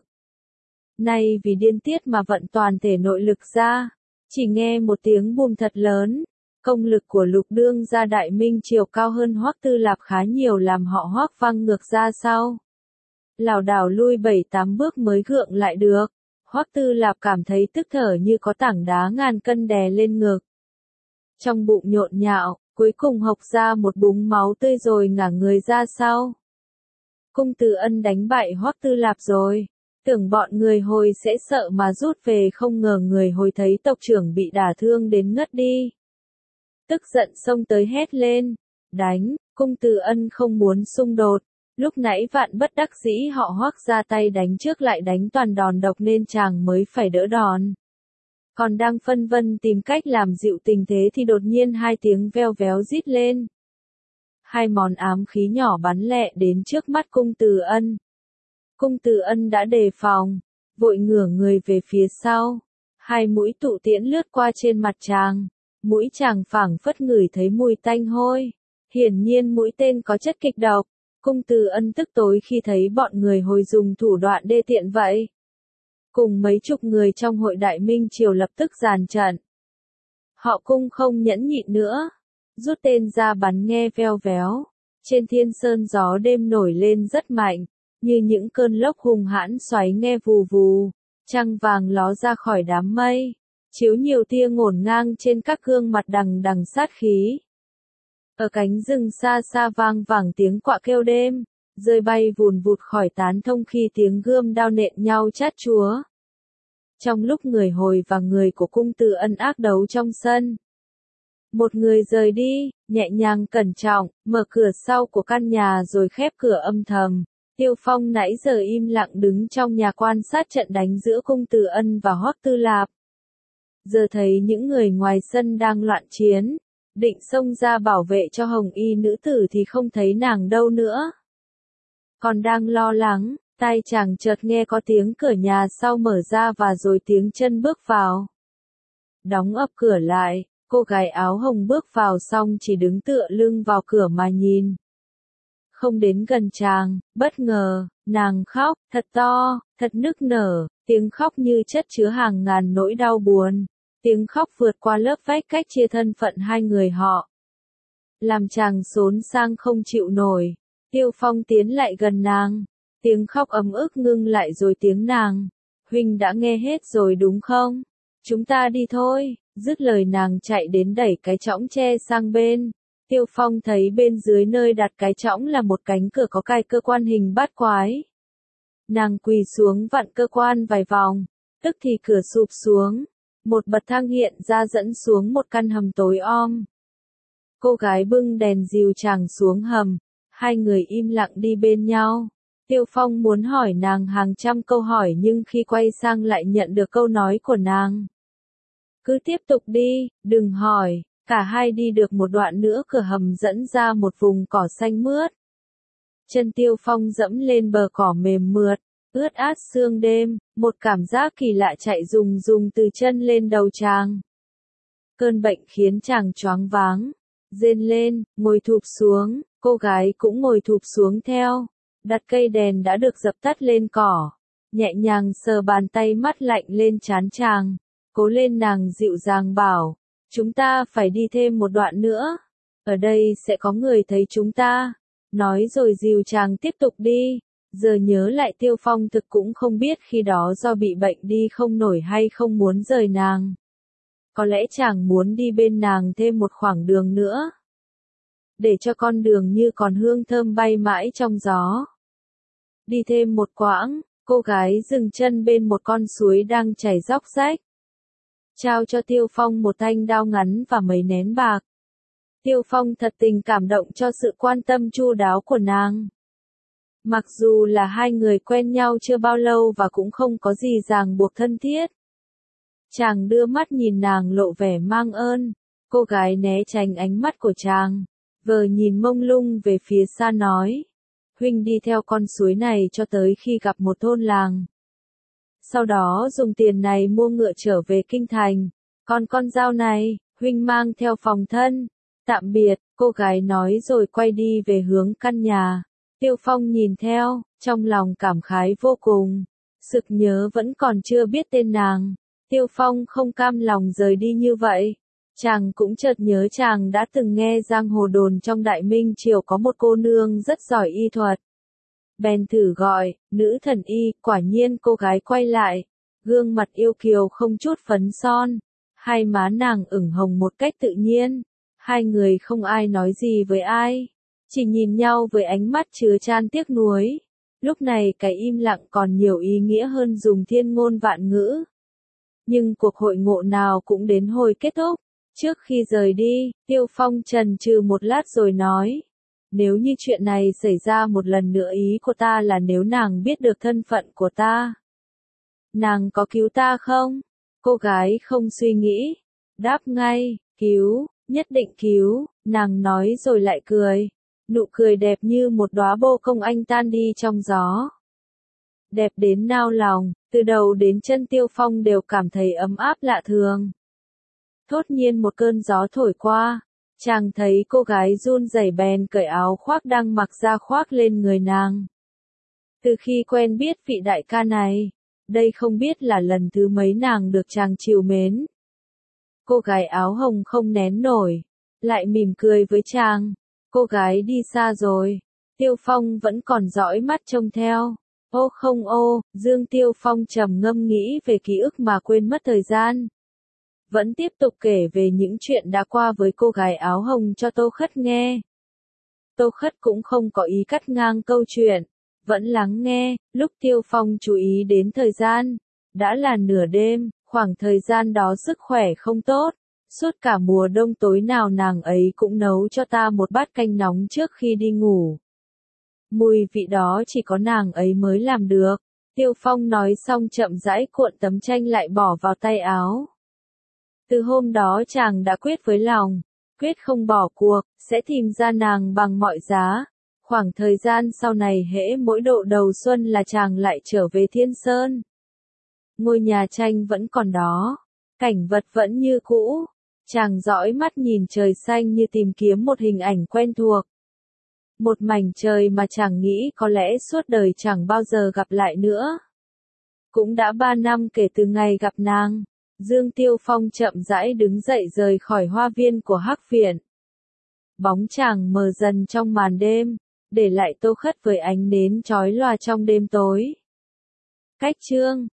Nay vì điên tiết mà vận toàn thể nội lực ra, chỉ nghe một tiếng bùm thật lớn. Công lực của Lục Đương gia Đại Minh Triều cao hơn Hoắc Tư Lạp khá nhiều làm họ Hoắc văng ngược ra sau. Lảo đảo lui bảy tám bước mới gượng lại được. Hoắc Tư Lạp cảm thấy tức thở như có tảng đá ngàn cân đè lên ngực. Trong bụng nhộn nhạo, cuối cùng hộc ra một búng máu tươi rồi ngả người ra sau. Cung Từ Ân đánh bại Hoắc Tư Lạp rồi. Tưởng bọn người Hồi sẽ sợ mà rút về, không ngờ người Hồi thấy tộc trưởng bị đả thương đến ngất đi. Tức giận xông tới hét lên, đánh. Cung Từ Ân không muốn xung đột. Lúc nãy vạn bất đắc dĩ họ Hoắc ra tay đánh trước lại đánh toàn đòn độc nên chàng mới phải đỡ đòn. Còn đang phân vân tìm cách làm dịu tình thế thì đột nhiên hai tiếng veo véo rít lên. Hai món ám khí nhỏ bắn lẹ đến trước mắt Cung Từ Ân. Cung Từ Ân đã đề phòng, vội ngửa người về phía sau. Hai mũi tụ tiễn lướt qua trên mặt chàng. Mũi chàng phảng phất ngửi thấy mùi tanh hôi. Hiển nhiên mũi tên có chất kịch độc. Cung Từ Ân tức tối khi thấy bọn người Hồi dùng thủ đoạn đê tiện vậy. Cùng mấy chục người trong hội Đại Minh Triều lập tức dàn trận. Họ Cung không nhẫn nhịn nữa, rút tên ra bắn nghe veo véo. Trên thiên sơn gió đêm nổi lên rất mạnh, như những cơn lốc hung hãn xoáy nghe vù vù. Trăng vàng ló ra khỏi đám mây, chiếu nhiều tia ngổn ngang trên các gương mặt đằng đằng sát khí. Ở cánh rừng xa xa vang vẳng tiếng quạ kêu đêm, rơi bay vùn vụt khỏi tán thông khi tiếng gươm đao nện nhau chát chúa. Trong lúc người Hồi và người của Cung Từ Ân ác đấu trong sân, một người rời đi, nhẹ nhàng cẩn trọng, mở cửa sau của căn nhà rồi khép cửa âm thầm. Tiêu Phong nãy giờ im lặng đứng trong nhà quan sát trận đánh giữa Cung Từ Ân và Hoắc Tư Lạp. Giờ thấy những người ngoài sân đang loạn chiến, định xông ra bảo vệ cho hồng y nữ tử thì không thấy nàng đâu nữa. Còn đang lo lắng, tai chàng chợt nghe có tiếng cửa nhà sau mở ra và rồi tiếng chân bước vào. Đóng ập cửa lại, Cô gái áo hồng bước vào xong chỉ đứng tựa lưng vào cửa mà nhìn. Không đến gần chàng, bất ngờ, nàng khóc, thật to, thật nức nở, tiếng khóc như chất chứa hàng ngàn nỗi đau buồn. Tiếng khóc vượt qua lớp vách cách chia thân phận hai người họ. Làm chàng xốn sang không chịu nổi. Tiêu Phong tiến lại gần nàng. Tiếng khóc ấm ức ngưng lại rồi tiếng nàng. Huynh đã nghe hết rồi đúng không? Chúng ta đi thôi. Dứt lời nàng chạy đến đẩy cái chõng tre sang bên. Tiêu Phong thấy bên dưới nơi đặt cái chõng là một cánh cửa có cài cơ quan hình bát quái. Nàng quỳ xuống vặn cơ quan vài vòng. Tức thì cửa sụp xuống. Một bậc thang hiện ra dẫn xuống một căn hầm tối om. Cô gái bưng đèn dìu chàng xuống hầm. Hai người im lặng đi bên nhau. Tiêu Phong muốn hỏi nàng hàng trăm câu hỏi nhưng khi quay sang lại nhận được câu nói của nàng. Cứ tiếp tục đi, đừng hỏi. Cả hai đi được một đoạn nữa cửa hầm dẫn ra một vùng cỏ xanh mướt. Chân Tiêu Phong dẫm lên bờ cỏ mềm mượt, ướt át sương đêm, một cảm giác kỳ lạ chạy rùng rùng từ chân lên đầu chàng. Cơn bệnh khiến chàng choáng váng, rên lên, ngồi thụp xuống, cô gái cũng ngồi thụp xuống theo, đặt cây đèn đã được dập tắt lên cỏ, nhẹ nhàng sờ bàn tay mát lạnh lên trán chàng, cố lên nàng dịu dàng bảo, chúng ta phải đi thêm một đoạn nữa, ở đây sẽ có người thấy chúng ta, nói rồi dìu chàng tiếp tục đi. Giờ nhớ lại Tiêu Phong thực cũng không biết khi đó do bị bệnh đi không nổi hay không muốn rời nàng. Có lẽ chàng muốn đi bên nàng thêm một khoảng đường nữa. Để cho con đường như còn hương thơm bay mãi trong gió. Đi thêm một quãng, cô gái dừng chân bên một con suối đang chảy róc rách. Trao cho Tiêu Phong một thanh đao ngắn và mấy nén bạc. Tiêu Phong thật tình cảm động cho sự quan tâm chu đáo của nàng. Mặc dù là hai người quen nhau chưa bao lâu và cũng không có gì ràng buộc thân thiết. Chàng đưa mắt nhìn nàng lộ vẻ mang ơn, cô gái né tránh ánh mắt của chàng, vờ nhìn mông lung về phía xa nói. Huynh đi theo con suối này cho tới khi gặp một thôn làng. Sau đó dùng tiền này mua ngựa trở về kinh thành, còn con dao này, huynh mang theo phòng thân. Tạm biệt, cô gái nói rồi quay đi về hướng căn nhà. Tiêu Phong nhìn theo, trong lòng cảm khái vô cùng. Sực nhớ vẫn còn chưa biết tên nàng. Tiêu Phong không cam lòng rời đi như vậy. Chàng cũng chợt nhớ chàng đã từng nghe giang hồ đồn trong Đại Minh Triều có một cô nương rất giỏi y thuật. Bèn thử gọi, nữ thần y, quả nhiên cô gái quay lại. Gương mặt yêu kiều không chút phấn son. Hai má nàng ửng hồng một cách tự nhiên. Hai người không ai nói gì với ai. Chỉ nhìn nhau với ánh mắt chứa chan tiếc nuối. Lúc này cái im lặng còn nhiều ý nghĩa hơn dùng thiên ngôn vạn ngữ. Nhưng cuộc hội ngộ nào cũng đến hồi kết thúc. Trước khi rời đi, Tiêu Phong chần chừ một lát rồi nói. Nếu như chuyện này xảy ra một lần nữa ý của ta là nếu nàng biết được thân phận của ta. Nàng có cứu ta không? Cô gái không suy nghĩ. Đáp ngay, cứu, nhất định cứu, nàng nói rồi lại cười. Nụ cười đẹp như một đóa bô công anh tan đi trong gió. Đẹp đến nao lòng, từ đầu đến chân Tiêu Phong đều cảm thấy ấm áp lạ thường. Thốt nhiên một cơn gió thổi qua, chàng thấy cô gái run rẩy bèn cởi áo khoác đang mặc ra khoác lên người nàng. Từ khi quen biết vị đại ca này, đây không biết là lần thứ mấy nàng được chàng trìu mến. Cô gái áo hồng không nén nổi, lại mỉm cười với chàng. Cô gái đi xa rồi, Tiêu Phong vẫn còn dõi mắt trông theo. Ô không ô, Dương Tiêu Phong trầm ngâm nghĩ về ký ức mà quên mất thời gian. Vẫn tiếp tục kể về những chuyện đã qua với cô gái áo hồng cho Tô Khất nghe. Tô Khất cũng không có ý cắt ngang câu chuyện, vẫn lắng nghe, lúc Tiêu Phong chú ý đến thời gian. Đã là nửa đêm, khoảng thời gian đó sức khỏe không tốt. Suốt cả mùa đông tối nào nàng ấy cũng nấu cho ta một bát canh nóng trước khi đi ngủ. Mùi vị đó chỉ có nàng ấy mới làm được. Tiêu Phong nói xong chậm rãi cuộn tấm tranh lại bỏ vào tay áo. Từ hôm đó chàng đã quyết với lòng, quyết không bỏ cuộc, sẽ tìm ra nàng bằng mọi giá. Khoảng thời gian sau này hễ mỗi độ đầu xuân là chàng lại trở về Thiên Sơn. Ngôi nhà tranh vẫn còn đó, cảnh vật vẫn như cũ. Chàng dõi mắt nhìn trời xanh như tìm kiếm một hình ảnh quen thuộc. Một mảnh trời mà chàng nghĩ có lẽ suốt đời chẳng bao giờ gặp lại nữa. Cũng đã ba năm kể từ ngày gặp nàng. Dương Tiêu Phong chậm rãi đứng dậy rời khỏi hoa viên của Hắc Viện. Bóng chàng mờ dần trong màn đêm, để lại Tô Khất với ánh nến chói lòa trong đêm tối. Cách chương